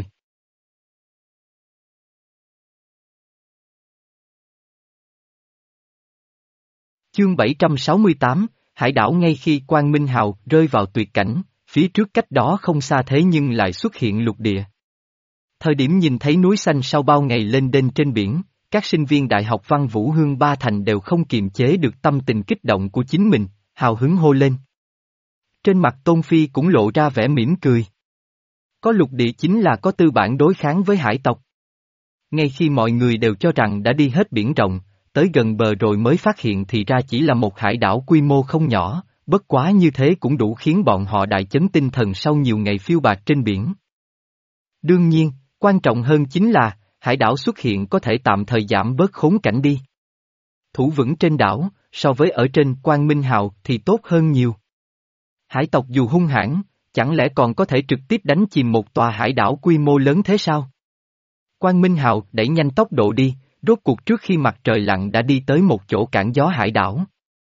Speaker 1: Chương bảy trăm sáu mươi tám, Hải đảo. Ngay khi Quang Minh Hào rơi vào tuyệt cảnh, phía trước cách đó không xa thế nhưng lại xuất hiện lục địa. Thời điểm nhìn thấy núi xanh sau bao ngày lên đên trên biển, các sinh viên Đại học Văn Vũ Hương Ba Thành đều không kiềm chế được tâm tình kích động của chính mình, hào hứng hô lên. Trên mặt Tôn Phi cũng lộ ra vẻ mỉm cười. Có lục địa chính là có tư bản đối kháng với hải tộc. Ngay khi mọi người đều cho rằng đã đi hết biển rộng, tới gần bờ rồi mới phát hiện thì ra chỉ là một hải đảo quy mô không nhỏ, bất quá như thế cũng đủ khiến bọn họ đại chấn tinh thần sau nhiều ngày phiêu bạt trên biển. Đương nhiên, quan trọng hơn chính là, hải đảo xuất hiện có thể tạm thời giảm bớt khốn cảnh đi. Thủ vững trên đảo, so với ở trên Quang Minh Hào thì tốt hơn nhiều. Hải tộc dù hung hãn, chẳng lẽ còn có thể trực tiếp đánh chìm một tòa hải đảo quy mô lớn thế sao? Quang Minh Hào đẩy nhanh tốc độ đi, rốt cuộc trước khi mặt trời lặn đã đi tới một chỗ cản gió hải đảo.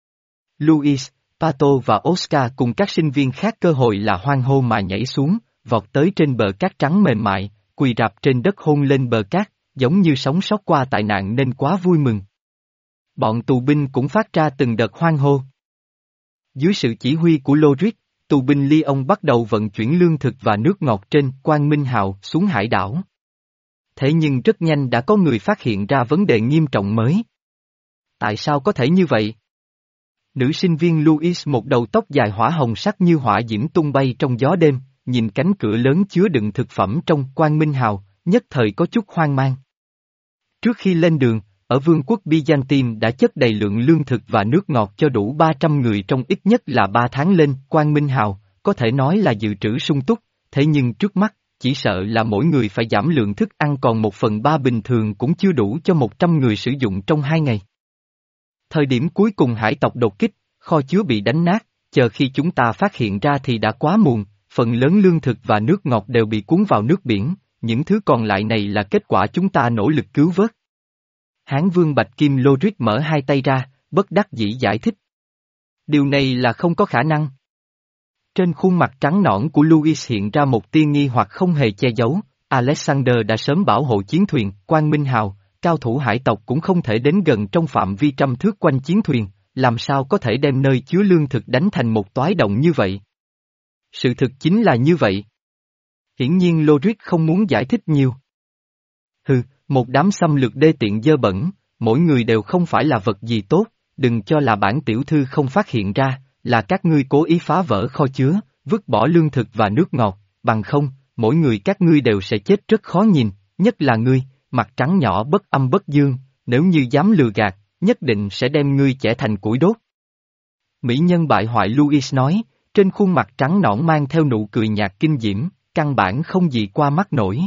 Speaker 1: Luis, Pato và Oscar cùng các sinh viên khác cơ hội là hoan hô mà nhảy xuống, vọt tới trên bờ cát trắng mềm mại, quỳ rạp trên đất hôn lên bờ cát, giống như sống sót qua tai nạn nên quá vui mừng. Bọn tù binh cũng phát ra từng đợt hoan hô. Dưới sự chỉ huy của Lodric, tù binh Lyon bắt đầu vận chuyển lương thực và nước ngọt trên Quang Minh Hào xuống hải đảo. Thế nhưng rất nhanh đã có người phát hiện ra vấn đề nghiêm trọng mới. Tại sao có thể như vậy? Nữ sinh viên Louis một đầu tóc dài hỏa hồng sắc như hỏa diễm tung bay trong gió đêm, nhìn cánh cửa lớn chứa đựng thực phẩm trong Quang Minh Hào, nhất thời có chút hoang mang. Trước khi lên đường, ở vương quốc Byzantine đã chất đầy lượng lương thực và nước ngọt cho đủ ba trăm người trong ít nhất là ba tháng lên Quang Minh Hào, có thể nói là dự trữ sung túc, thế nhưng trước mắt, chỉ sợ là mỗi người phải giảm lượng thức ăn còn một phần ba bình thường cũng chưa đủ cho một trăm người sử dụng trong hai ngày. Thời điểm cuối cùng hải tộc đột kích, kho chứa bị đánh nát, chờ khi chúng ta phát hiện ra thì đã quá muộn, phần lớn lương thực và nước ngọt đều bị cuốn vào nước biển, những thứ còn lại này là kết quả chúng ta nỗ lực cứu vớt. Hán vương Bạch Kim Lodric mở hai tay ra, bất đắc dĩ giải thích. Điều này là không có khả năng. Trên khuôn mặt trắng nõn của Louis hiện ra một tia nghi hoặc không hề che giấu, Alexander đã sớm bảo hộ chiến thuyền, Quang Minh Hào, cao thủ hải tộc cũng không thể đến gần trong phạm vi trăm thước quanh chiến thuyền, làm sao có thể đem nơi chứa lương thực đánh thành một toái động như vậy? Sự thực chính là như vậy. Hiển nhiên Lodric không muốn giải thích nhiều. Hừ, một đám xâm lược đê tiện dơ bẩn, mỗi người đều không phải là vật gì tốt, đừng cho là bản tiểu thư không phát hiện ra, là các ngươi cố ý phá vỡ kho chứa, vứt bỏ lương thực và nước ngọt, bằng không, mỗi người các ngươi đều sẽ chết rất khó nhìn, nhất là ngươi, mặt trắng nhỏ bất âm bất dương, nếu như dám lừa gạt, nhất định sẽ đem ngươi chẻ thành củi đốt. Mỹ nhân bại hoại Louis nói, trên khuôn mặt trắng nõn mang theo nụ cười nhạt kinh diễm, căn bản không gì qua mắt nổi.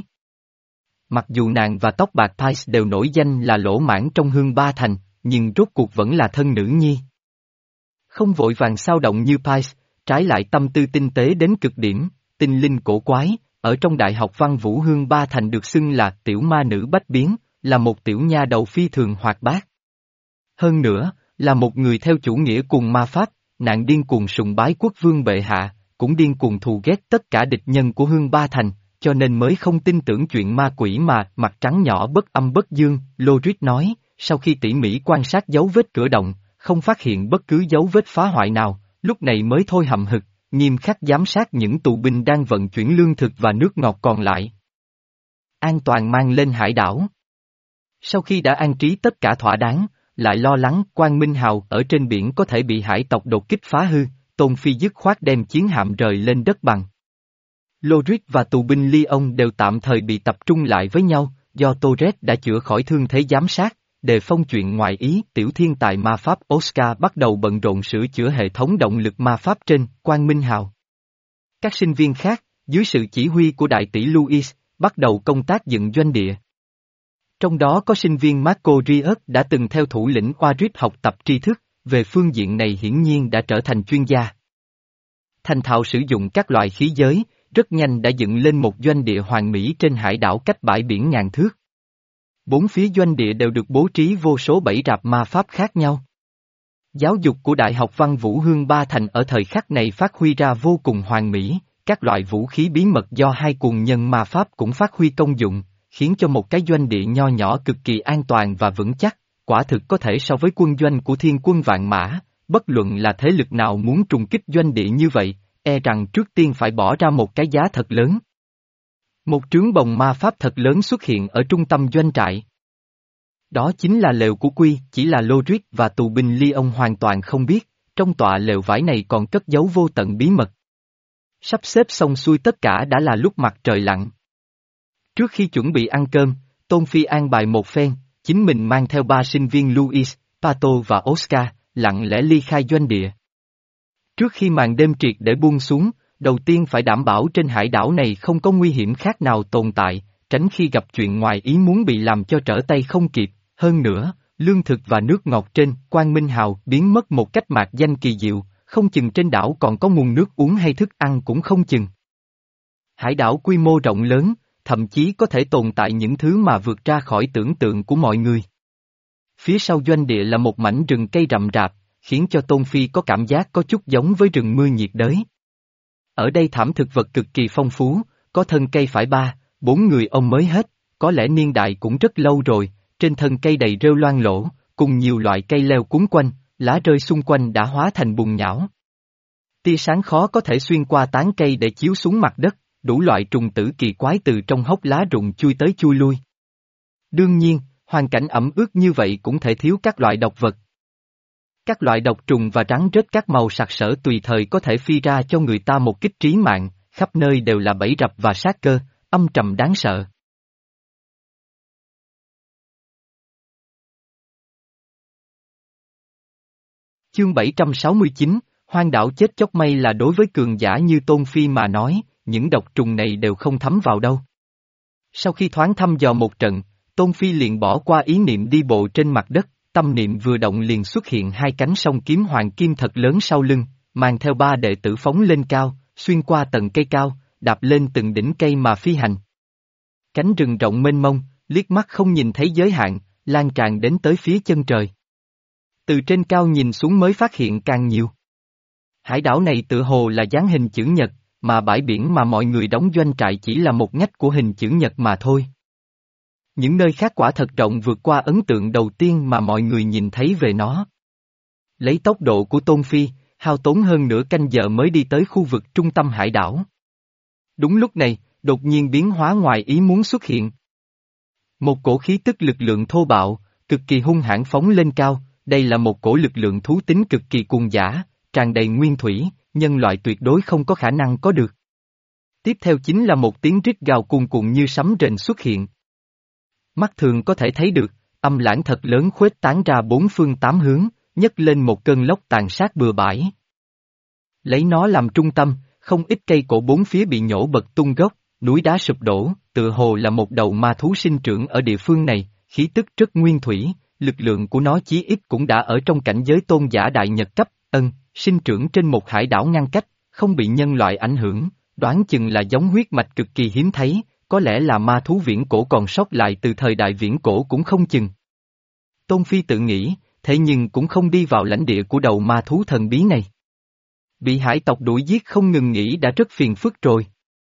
Speaker 1: Mặc dù nàng và tóc bạc Pice đều nổi danh là lỗ mãn trong Hương Ba Thành, nhưng rốt cuộc vẫn là thân nữ nhi. Không vội vàng sao động như Pice, trái lại tâm tư tinh tế đến cực điểm, tinh linh cổ quái, ở trong Đại học Văn Vũ Hương Ba Thành được xưng là tiểu ma nữ bách biến, là một tiểu nha đầu phi thường hoạt bát. Hơn nữa, là một người theo chủ nghĩa cùng ma pháp, nàng điên cuồng sùng bái quốc vương bệ hạ, cũng điên cuồng thù ghét tất cả địch nhân của Hương Ba Thành, cho nên mới không tin tưởng chuyện ma quỷ mà mặt trắng nhỏ bất âm bất dương, Lodric nói, sau khi tỉ mỉ quan sát dấu vết cửa động, không phát hiện bất cứ dấu vết phá hoại nào, lúc này mới thôi hậm hực, nghiêm khắc giám sát những tù binh đang vận chuyển lương thực và nước ngọt còn lại. An toàn mang lên hải đảo. Sau khi đã an trí tất cả thỏa đáng, lại lo lắng Quang Minh Hào ở trên biển có thể bị hải tộc đột kích phá hư, Tôn Phi dứt khoát đem chiến hạm rời lên đất bằng. Lodric và tù binh Lyon đều tạm thời bị tập trung lại với nhau, do Torres đã chữa khỏi thương thế giám sát, đề phong chuyện ngoại ý, tiểu thiên tài ma pháp Oscar bắt đầu bận rộn sửa chữa hệ thống động lực ma pháp trên Quang Minh Hào. Các sinh viên khác, dưới sự chỉ huy của đại tỷ Louis, bắt đầu công tác dựng doanh địa. Trong đó có sinh viên Marco Rius đã từng theo thủ lĩnh Oadrip học tập tri thức, về phương diện này hiển nhiên đã trở thành chuyên gia. Thành thạo sử dụng các loại khí giới, rất nhanh đã dựng lên một doanh địa hoàn mỹ trên hải đảo cách bãi biển ngàn thước. Bốn phía doanh địa đều được bố trí vô số bẫy rạp ma pháp khác nhau. Giáo dục của Đại học Văn Vũ Hương Ba Thành ở thời khắc này phát huy ra vô cùng hoàn mỹ, các loại vũ khí bí mật do hai cuồng nhân ma pháp cũng phát huy công dụng, khiến cho một cái doanh địa nho nhỏ cực kỳ an toàn và vững chắc, quả thực có thể so với quân doanh của thiên quân vạn mã, bất luận là thế lực nào muốn trùng kích doanh địa như vậy, e rằng trước tiên phải bỏ ra một cái giá thật lớn. Một trướng bồng ma pháp thật lớn xuất hiện ở trung tâm doanh trại. Đó chính là lều của Quy, chỉ là Lodric và tù binh Lyon hoàn toàn không biết, trong tọa lều vải này còn cất giấu vô tận bí mật. Sắp xếp xong xuôi tất cả đã là lúc mặt trời lặn. Trước khi chuẩn bị ăn cơm, Tôn Phi an bài một phen, chính mình mang theo ba sinh viên Luis, Pato và Oscar, lặng lẽ ly khai doanh địa. Trước khi màn đêm triệt để buông xuống, đầu tiên phải đảm bảo trên hải đảo này không có nguy hiểm khác nào tồn tại, tránh khi gặp chuyện ngoài ý muốn bị làm cho trở tay không kịp. Hơn nữa, lương thực và nước ngọt trên Quang Minh Hào biến mất một cách mạc danh kỳ diệu, không chừng trên đảo còn có nguồn nước uống hay thức ăn cũng không chừng. Hải đảo quy mô rộng lớn, thậm chí có thể tồn tại những thứ mà vượt ra khỏi tưởng tượng của mọi người. Phía sau doanh địa là một mảnh rừng cây rậm rạp, khiến cho Tôn Phi có cảm giác có chút giống với rừng mưa nhiệt đới. Ở đây thảm thực vật cực kỳ phong phú, có thân cây phải ba, bốn người ông mới hết, có lẽ niên đại cũng rất lâu rồi, trên thân cây đầy rêu loang lỗ, cùng nhiều loại cây leo cuốn quanh, lá rơi xung quanh đã hóa thành bùn nhão. Tia sáng khó có thể xuyên qua tán cây để chiếu xuống mặt đất, đủ loại trùng tử kỳ quái từ trong hốc lá rụng chui tới chui lui. Đương nhiên, hoàn cảnh ẩm ướt như vậy cũng thể thiếu các loại độc vật. Các loại độc trùng và rắn rết các màu sặc sỡ tùy thời có thể phi ra cho người ta một kích trí mạng, khắp nơi đều là bẫy rập và sát cơ, âm trầm đáng sợ. Chương bảy trăm sáu mươi chín, Hoang đảo chết chóc mây là đối với cường giả như Tôn Phi mà nói, những độc trùng này đều không thấm vào đâu. Sau khi thoáng thăm dò một trận, Tôn Phi liền bỏ qua ý niệm đi bộ trên mặt đất, tâm niệm vừa động liền xuất hiện hai cánh song kiếm hoàng kim thật lớn sau lưng, mang theo ba đệ tử phóng lên cao, xuyên qua tầng cây cao, đạp lên từng đỉnh cây mà phi hành. Cánh rừng rộng mênh mông, liếc mắt không nhìn thấy giới hạn, lan tràn đến tới phía chân trời. Từ trên cao nhìn xuống mới phát hiện càng nhiều. Hải đảo này tựa hồ là dáng hình chữ nhật, mà bãi biển mà mọi người đóng doanh trại chỉ là một ngách của hình chữ nhật mà thôi. Những nơi khác quả thật rộng vượt qua ấn tượng đầu tiên mà mọi người nhìn thấy về nó. Lấy tốc độ của Tôn Phi, hao tốn hơn nửa canh giờ mới đi tới khu vực trung tâm hải đảo. Đúng lúc này, đột nhiên biến hóa ngoài ý muốn xuất hiện. Một cổ khí tức lực lượng thô bạo, cực kỳ hung hãn phóng lên cao, đây là một cổ lực lượng thú tính cực kỳ cuồng dã, tràn đầy nguyên thủy, nhân loại tuyệt đối không có khả năng có được. Tiếp theo chính là một tiếng rít gào cuồn cuộn như sấm rền xuất hiện. Mắt thường có thể thấy được, âm lãng thật lớn khuếch tán ra bốn phương tám hướng, nhấc lên một cơn lốc tàn sát bừa bãi. Lấy nó làm trung tâm, không ít cây cổ bốn phía bị nhổ bật tung gốc, núi đá sụp đổ, tựa hồ là một đầu ma thú sinh trưởng ở địa phương này, khí tức rất nguyên thủy, lực lượng của nó chí ít cũng đã ở trong cảnh giới tôn giả đại nhật cấp, ân, sinh trưởng trên một hải đảo ngăn cách, không bị nhân loại ảnh hưởng, đoán chừng là giống huyết mạch cực kỳ hiếm thấy, có lẽ là ma thú viễn cổ còn sót lại từ thời đại viễn cổ cũng không chừng. Tôn Phi tự nghĩ, thế nhưng cũng không đi vào lãnh địa của đầu ma thú thần bí này. Bị hải tộc đuổi giết không ngừng nghỉ đã rất phiền phức rồi.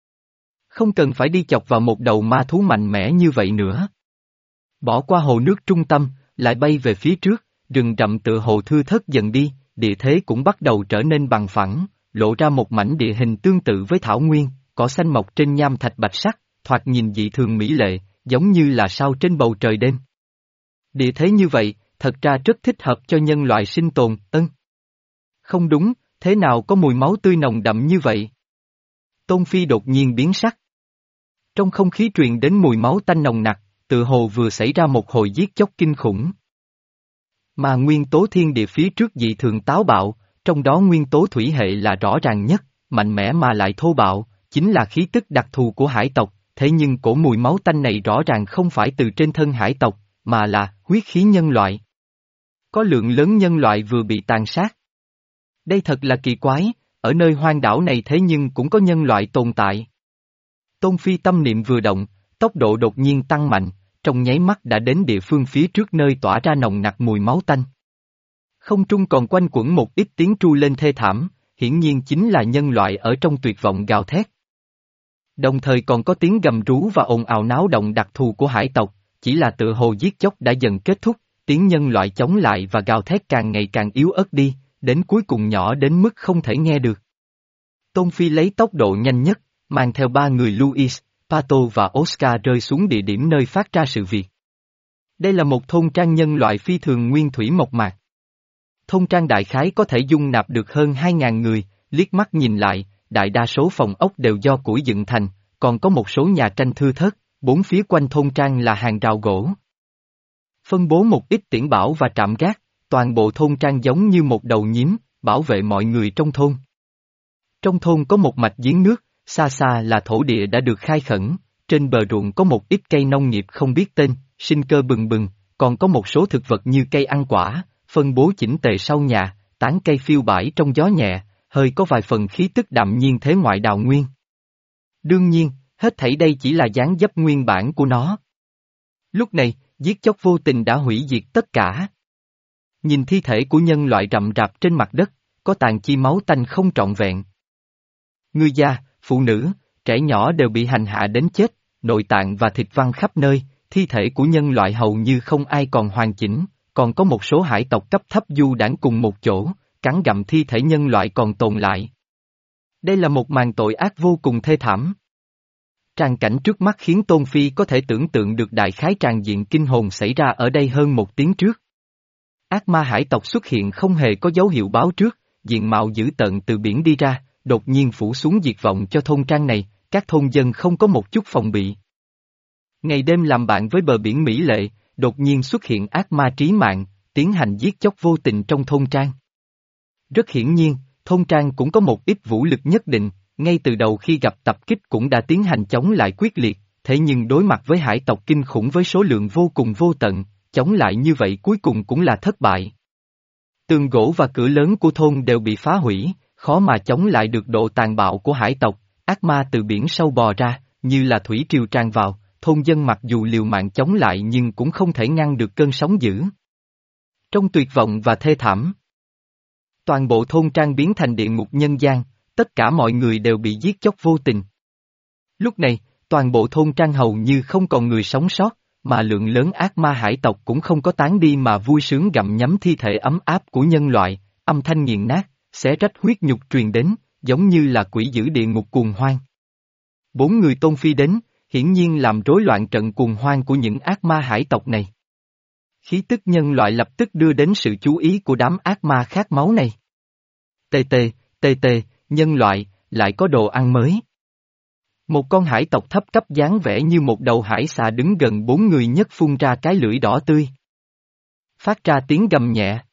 Speaker 1: Không cần phải đi chọc vào một đầu ma thú mạnh mẽ như vậy nữa. Bỏ qua hồ nước trung tâm, lại bay về phía trước, rừng rậm tựa hồ thưa thớt dần đi, địa thế cũng bắt đầu trở nên bằng phẳng, lộ ra một mảnh địa hình tương tự với thảo nguyên, cỏ xanh mọc trên nham thạch bạch sắc, thoạt nhìn dị thường mỹ lệ, giống như là sao trên bầu trời đêm. Địa thế như vậy, thật ra rất thích hợp cho nhân loại sinh tồn, ân. Không đúng, thế nào có mùi máu tươi nồng đậm như vậy? Tôn Phi đột nhiên biến sắc. Trong không khí truyền đến mùi máu tanh nồng nặc, tự hồ vừa xảy ra một hồi giết chóc kinh khủng. Mà nguyên tố thiên địa phía trước dị thường táo bạo, trong đó nguyên tố thủy hệ là rõ ràng nhất, mạnh mẽ mà lại thô bạo, chính là khí tức đặc thù của hải tộc, thế nhưng cổ mùi máu tanh này rõ ràng không phải từ trên thân hải tộc, mà là huyết khí nhân loại. Có lượng lớn nhân loại vừa bị tàn sát. Đây thật là kỳ quái, ở nơi hoang đảo này thế nhưng cũng có nhân loại tồn tại. Tôn Phi tâm niệm vừa động, tốc độ đột nhiên tăng mạnh, trong nháy mắt đã đến địa phương phía trước nơi tỏa ra nồng nặc mùi máu tanh. Không trung còn quanh quẩn một ít tiếng tru lên thê thảm, hiển nhiên chính là nhân loại ở trong tuyệt vọng gào thét. Đồng thời còn có tiếng gầm rú và ồn ào náo động đặc thù của hải tộc, chỉ là tựa hồ giết chóc đã dần kết thúc, tiếng nhân loại chống lại và gào thét càng ngày càng yếu ớt đi, đến cuối cùng nhỏ đến mức không thể nghe được. Tôn Phi lấy tốc độ nhanh nhất, mang theo ba người Luis, Pato và Oscar rơi xuống địa điểm nơi phát ra sự việc. Đây là một thôn trang nhân loại phi thường nguyên thủy mộc mạc. Thôn trang đại khái có thể dung nạp được hơn hai ngàn người, liếc mắt nhìn lại, đại đa số phòng ốc đều do củi dựng thành, còn có một số nhà tranh thưa thớt, bốn phía quanh thôn trang là hàng rào gỗ. Phân bố một ít tiễn bảo và trạm gác, toàn bộ thôn trang giống như một đầu nhím, bảo vệ mọi người trong thôn. Trong thôn có một mạch giếng nước, xa xa là thổ địa đã được khai khẩn, trên bờ ruộng có một ít cây nông nghiệp không biết tên, sinh cơ bừng bừng, còn có một số thực vật như cây ăn quả, phân bố chỉnh tề sau nhà, tán cây phiêu bãi trong gió nhẹ, hơi có vài phần khí tức đạm nhiên thế ngoại đào nguyên. Đương nhiên, hết thảy đây chỉ là dáng dấp nguyên bản của nó. Lúc này, giết chóc vô tình đã hủy diệt tất cả. Nhìn thi thể của nhân loại rậm rạp trên mặt đất, có tàn chi máu tanh không trọn vẹn. Người già, phụ nữ, trẻ nhỏ đều bị hành hạ đến chết, nội tạng và thịt văng khắp nơi, thi thể của nhân loại hầu như không ai còn hoàn chỉnh, còn có một số hải tộc cấp thấp du đãng cùng một chỗ, cắn gặm thi thể nhân loại còn tồn lại. Đây là một màn tội ác vô cùng thê thảm. Tràng cảnh trước mắt khiến Tôn Phi có thể tưởng tượng được đại khái tràng diện kinh hồn xảy ra ở đây hơn một tiếng trước. Ác ma hải tộc xuất hiện không hề có dấu hiệu báo trước, diện mạo dữ tợn từ biển đi ra, đột nhiên phủ xuống diệt vọng cho thôn trang này, các thôn dân không có một chút phòng bị. Ngày đêm làm bạn với bờ biển mỹ lệ, đột nhiên xuất hiện ác ma trí mạng, tiến hành giết chóc vô tình trong thôn trang. Rất hiển nhiên, thôn trang cũng có một ít vũ lực nhất định, ngay từ đầu khi gặp tập kích cũng đã tiến hành chống lại quyết liệt, thế nhưng đối mặt với hải tộc kinh khủng với số lượng vô cùng vô tận, chống lại như vậy cuối cùng cũng là thất bại. Tường gỗ và cửa lớn của thôn đều bị phá hủy, khó mà chống lại được độ tàn bạo của hải tộc, ác ma từ biển sâu bò ra, như là thủy triều tràn vào, thôn dân mặc dù liều mạng chống lại nhưng cũng không thể ngăn được cơn sóng dữ. Trong tuyệt vọng và thê thảm, toàn bộ thôn trang biến thành địa ngục nhân gian, tất cả mọi người đều bị giết chóc vô tình. Lúc này, toàn bộ thôn trang hầu như không còn người sống sót, mà lượng lớn ác ma hải tộc cũng không có tán đi mà vui sướng gặm nhấm thi thể ấm áp của nhân loại, âm thanh nghiền nát, xé rách huyết nhục truyền đến, giống như là quỷ dữ địa ngục cuồng hoang. Bốn người Tôn Phi đến, hiển nhiên làm rối loạn trận cuồng hoang của những ác ma hải tộc này. Khí tức nhân loại lập tức đưa đến sự chú ý của đám ác ma khát máu này. Tê tê, tê tê, nhân loại, lại có đồ ăn mới. Một con hải tộc thấp cấp dáng vẻ như một đầu hải xà đứng gần bốn người nhất phun ra cái lưỡi đỏ tươi. Phát ra tiếng gầm nhẹ.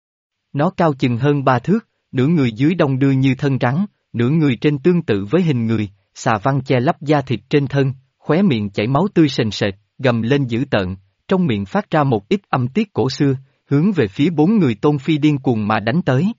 Speaker 1: Nó cao chừng hơn ba thước, nửa người dưới đong đưa như thân rắn, nửa người trên tương tự với hình người, xà văng che lấp da thịt trên thân, khóe miệng chảy máu tươi sền sệt, gầm lên dữ tợn, trong miệng phát ra một ít âm tiết cổ xưa, hướng về phía bốn người Tôn Phi điên cuồng mà đánh tới.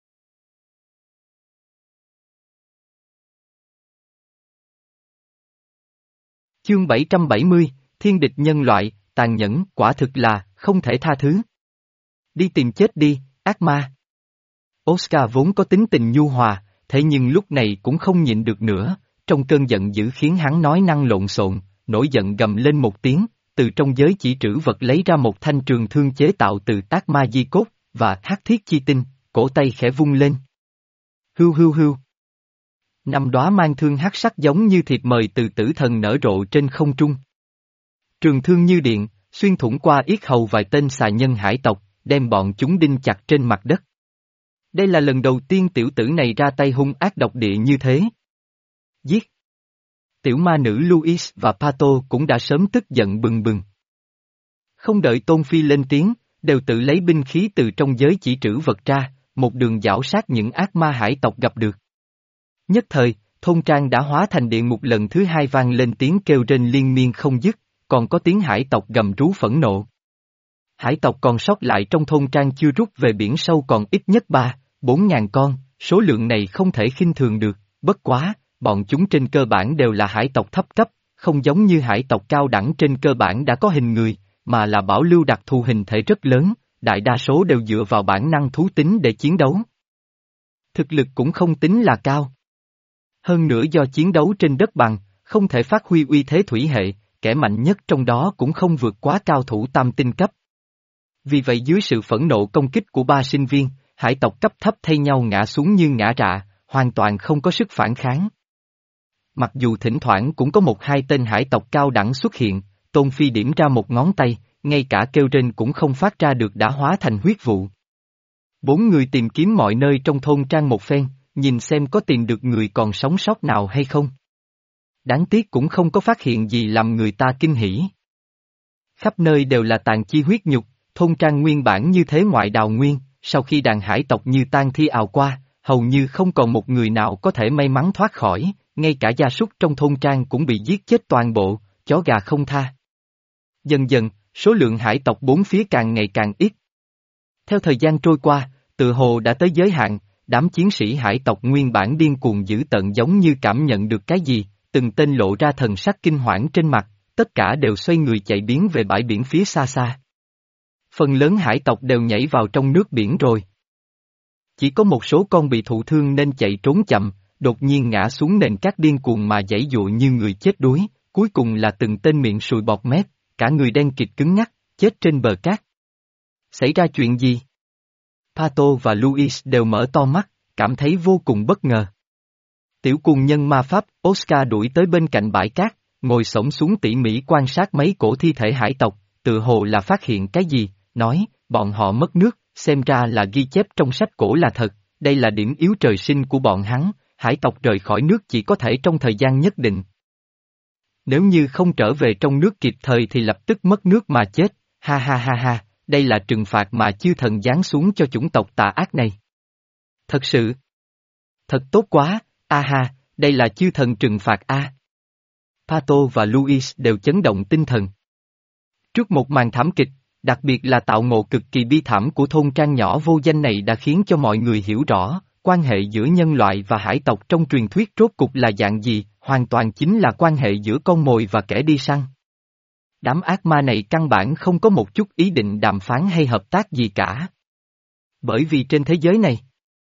Speaker 1: Chương bảy trăm bảy mươi, Thiên địch nhân loại, tàn nhẫn, quả thực là, không thể tha thứ. Đi tìm chết đi, ác ma. Oscar vốn có tính tình nhu hòa, thế nhưng lúc này cũng không nhịn được nữa, trong cơn giận dữ khiến hắn nói năng lộn xộn, nổi giận gầm lên một tiếng, từ trong giới chỉ trữ vật lấy ra một thanh trường thương chế tạo từ tác ma di cốt, và hắc thiết chi tinh, cổ tay khẽ vung lên. Hưu hưu hưu. Năm đóa mang thương hắc sắc giống như thiệp mời từ tử thần nở rộ trên không trung. Trường thương như điện, xuyên thủng qua yết hầu vài tên xà nhân hải tộc, đem bọn chúng đinh chặt trên mặt đất. Đây là lần đầu tiên tiểu tử này ra tay hung ác độc địa như thế. Giết! Tiểu ma nữ Luis và Pato cũng đã sớm tức giận bừng bừng. Không đợi Tôn Phi lên tiếng, đều tự lấy binh khí từ trong giới chỉ trữ vật ra, một đường giảo sát những ác ma hải tộc gặp được. Nhất thời, thôn trang đã hóa thành địa ngục lần thứ hai vang lên tiếng kêu rên liên miên không dứt, còn có tiếng hải tộc gầm rú phẫn nộ. Hải tộc còn sót lại trong thôn trang chưa rút về biển sâu còn ít nhất ba, bốn ngàn con, số lượng này không thể khinh thường được, bất quá, bọn chúng trên cơ bản đều là hải tộc thấp cấp, không giống như hải tộc cao đẳng trên cơ bản đã có hình người, mà là bảo lưu đặc thù hình thể rất lớn, đại đa số đều dựa vào bản năng thú tính để chiến đấu. Thực lực cũng không tính là cao. Hơn nữa do chiến đấu trên đất bằng, không thể phát huy uy thế thủy hệ, kẻ mạnh nhất trong đó cũng không vượt quá cao thủ tam tinh cấp. Vì vậy dưới sự phẫn nộ công kích của ba sinh viên, hải tộc cấp thấp thay nhau ngã xuống như ngã rạ, hoàn toàn không có sức phản kháng. Mặc dù thỉnh thoảng cũng có một hai tên hải tộc cao đẳng xuất hiện, Tôn Phi điểm ra một ngón tay, ngay cả kêu rên cũng không phát ra được đã hóa thành huyết vụ. Bốn người tìm kiếm mọi nơi trong thôn trang một phen, nhìn xem có tìm được người còn sống sót nào hay không. Đáng tiếc cũng không có phát hiện gì làm người ta kinh hỉ. Khắp nơi đều là tàn chi huyết nhục, thôn trang nguyên bản như thế ngoại đào nguyên, sau khi đàn hải tộc như tan thi ào qua, hầu như không còn một người nào có thể may mắn thoát khỏi, ngay cả gia súc trong thôn trang cũng bị giết chết toàn bộ, chó gà không tha. Dần dần, số lượng hải tộc bốn phía càng ngày càng ít. Theo thời gian trôi qua, tự hồ đã tới giới hạn, đám chiến sĩ hải tộc nguyên bản điên cuồng dữ tợn giống như cảm nhận được cái gì, từng tên lộ ra thần sắc kinh hoảng trên mặt, tất cả đều xoay người chạy biến về bãi biển phía xa xa. Phần lớn hải tộc đều nhảy vào trong nước biển rồi. Chỉ có một số con bị thụ thương nên chạy trốn chậm, đột nhiên ngã xuống nền cát điên cuồng mà giãy giụa như người chết đuối, cuối cùng là từng tên miệng sùi bọt mép, cả người đen kịt cứng ngắc, chết trên bờ cát. Xảy ra chuyện gì? Pato và Luis đều mở to mắt, cảm thấy vô cùng bất ngờ. Tiểu cuồng nhân ma pháp, Oscar đuổi tới bên cạnh bãi cát, ngồi xổm xuống tỉ mỉ quan sát mấy cổ thi thể hải tộc, tự hồ là phát hiện cái gì, nói, bọn họ mất nước, xem ra là ghi chép trong sách cổ là thật, đây là điểm yếu trời sinh của bọn hắn, hải tộc rời khỏi nước chỉ có thể trong thời gian nhất định. Nếu như không trở về trong nước kịp thời thì lập tức mất nước mà chết, ha ha ha ha, đây là trừng phạt mà chư thần giáng xuống cho chủng tộc tà ác này. Thật sự, thật tốt quá, a ha, đây là chư thần trừng phạt a. Pato và Luis đều chấn động tinh thần. Trước một màn thảm kịch, đặc biệt là tạo ngộ cực kỳ bi thảm của thôn trang nhỏ vô danh này đã khiến cho mọi người hiểu rõ, quan hệ giữa nhân loại và hải tộc trong truyền thuyết rốt cục là dạng gì, hoàn toàn chính là quan hệ giữa con mồi và kẻ đi săn. Đám ác ma này căn bản không có một chút ý định đàm phán hay hợp tác gì cả. Bởi vì trên thế giới này,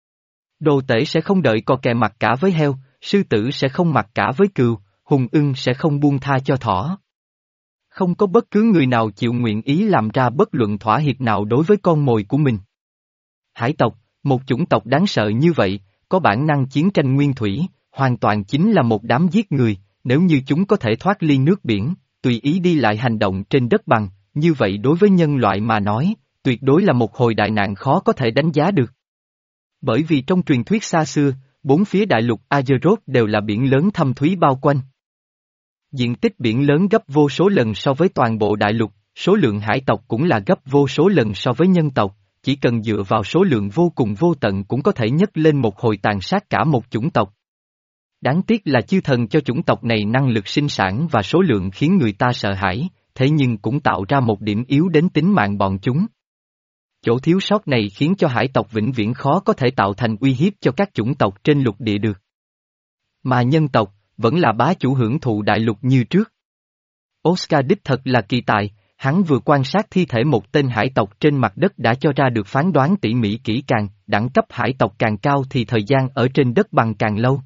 Speaker 1: đồ tể sẽ không đợi cò kè mặc cả với heo, sư tử sẽ không mặc cả với cừu, hùng ưng sẽ không buông tha cho thỏ. Không có bất cứ người nào chịu nguyện ý làm ra bất luận thỏa hiệp nào đối với con mồi của mình. Hải tộc, một chủng tộc đáng sợ như vậy, có bản năng chiến tranh nguyên thủy, hoàn toàn chính là một đám giết người, nếu như chúng có thể thoát ly nước biển, tùy ý đi lại hành động trên đất bằng, như vậy đối với nhân loại mà nói, tuyệt đối là một hồi đại nạn khó có thể đánh giá được. Bởi vì trong truyền thuyết xa xưa, bốn phía đại lục Azeroth đều là biển lớn thâm thúy bao quanh. Diện tích biển lớn gấp vô số lần so với toàn bộ đại lục, số lượng hải tộc cũng là gấp vô số lần so với nhân tộc, chỉ cần dựa vào số lượng vô cùng vô tận cũng có thể nhấc lên một hồi tàn sát cả một chủng tộc. Đáng tiếc là chư thần cho chủng tộc này năng lực sinh sản và số lượng khiến người ta sợ hãi, thế nhưng cũng tạo ra một điểm yếu đến tính mạng bọn chúng. Chỗ thiếu sót này khiến cho hải tộc vĩnh viễn khó có thể tạo thành uy hiếp cho các chủng tộc trên lục địa được. Mà nhân tộc, vẫn là bá chủ hưởng thụ đại lục như trước. Oscar đích thật là kỳ tài, hắn vừa quan sát thi thể một tên hải tộc trên mặt đất đã cho ra được phán đoán tỉ mỉ kỹ càng, đẳng cấp hải tộc càng cao thì thời gian ở trên đất bằng càng lâu.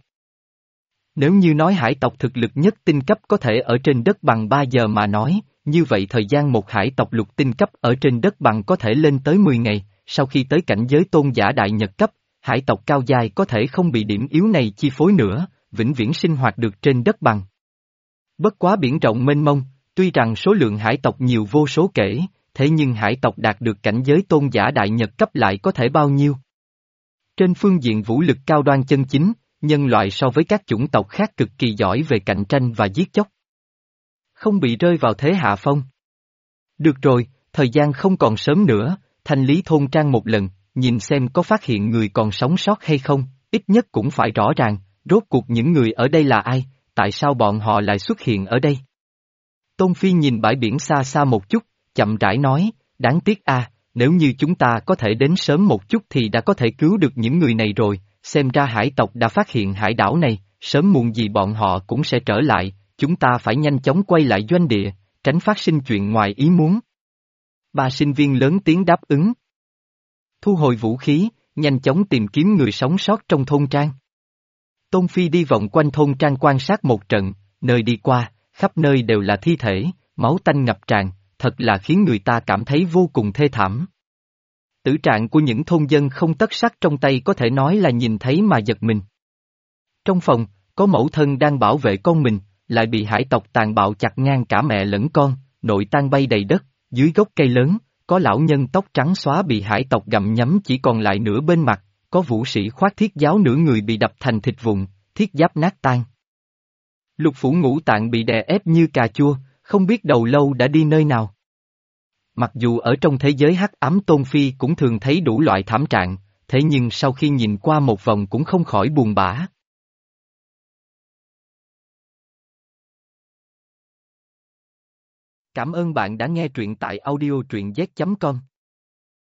Speaker 1: Nếu như nói hải tộc thực lực nhất tinh cấp có thể ở trên đất bằng ba giờ mà nói, như vậy thời gian một hải tộc lục tinh cấp ở trên đất bằng có thể lên tới mười ngày, sau khi tới cảnh giới tôn giả đại nhật cấp, hải tộc cao dài có thể không bị điểm yếu này chi phối nữa, vĩnh viễn sinh hoạt được trên đất bằng. Bất quá biển rộng mênh mông, tuy rằng số lượng hải tộc nhiều vô số kể, thế nhưng hải tộc đạt được cảnh giới tôn giả đại nhật cấp lại có thể bao nhiêu? Trên phương diện vũ lực cao đoan chân chính, nhân loại so với các chủng tộc khác cực kỳ giỏi về cạnh tranh và giết chóc. Không bị rơi vào thế hạ phong. Được rồi, thời gian không còn sớm nữa, thanh lý thôn trang một lần, nhìn xem có phát hiện người còn sống sót hay không, ít nhất cũng phải rõ ràng, rốt cuộc những người ở đây là ai, tại sao bọn họ lại xuất hiện ở đây. Tôn Phi nhìn bãi biển xa xa một chút, chậm rãi nói, đáng tiếc a, nếu như chúng ta có thể đến sớm một chút thì đã có thể cứu được những người này rồi, xem ra hải tộc đã phát hiện hải đảo này, sớm muộn gì bọn họ cũng sẽ trở lại, chúng ta phải nhanh chóng quay lại doanh địa, tránh phát sinh chuyện ngoài ý muốn. Ba sinh viên lớn tiếng đáp ứng. Thu hồi vũ khí, nhanh chóng tìm kiếm người sống sót trong thôn trang. Tôn Phi đi vòng quanh thôn trang quan sát một trận, nơi đi qua, khắp nơi đều là thi thể, máu tanh ngập tràn, thật là khiến người ta cảm thấy vô cùng thê thảm. Tử trạng của những thôn dân không tất sắt trong tay có thể nói là nhìn thấy mà giật mình. Trong phòng, có mẫu thân đang bảo vệ con mình, lại bị hải tộc tàn bạo chặt ngang cả mẹ lẫn con, nội tang bay đầy đất, dưới gốc cây lớn, có lão nhân tóc trắng xóa bị hải tộc gặm nhấm chỉ còn lại nửa bên mặt, có vũ sĩ khoác thiết giáo nửa người bị đập thành thịt vụn, thiết giáp nát tan. Lục phủ ngũ tạng bị đè ép như cà chua, không biết đầu lâu đã đi nơi nào. Mặc dù ở trong thế giới hắc ám Tôn Phi cũng thường thấy đủ loại thảm trạng, thế nhưng sau khi nhìn qua một vòng cũng không khỏi buồn bã. Cảm ơn bạn đã nghe truyện tại audio truyện z chấm com.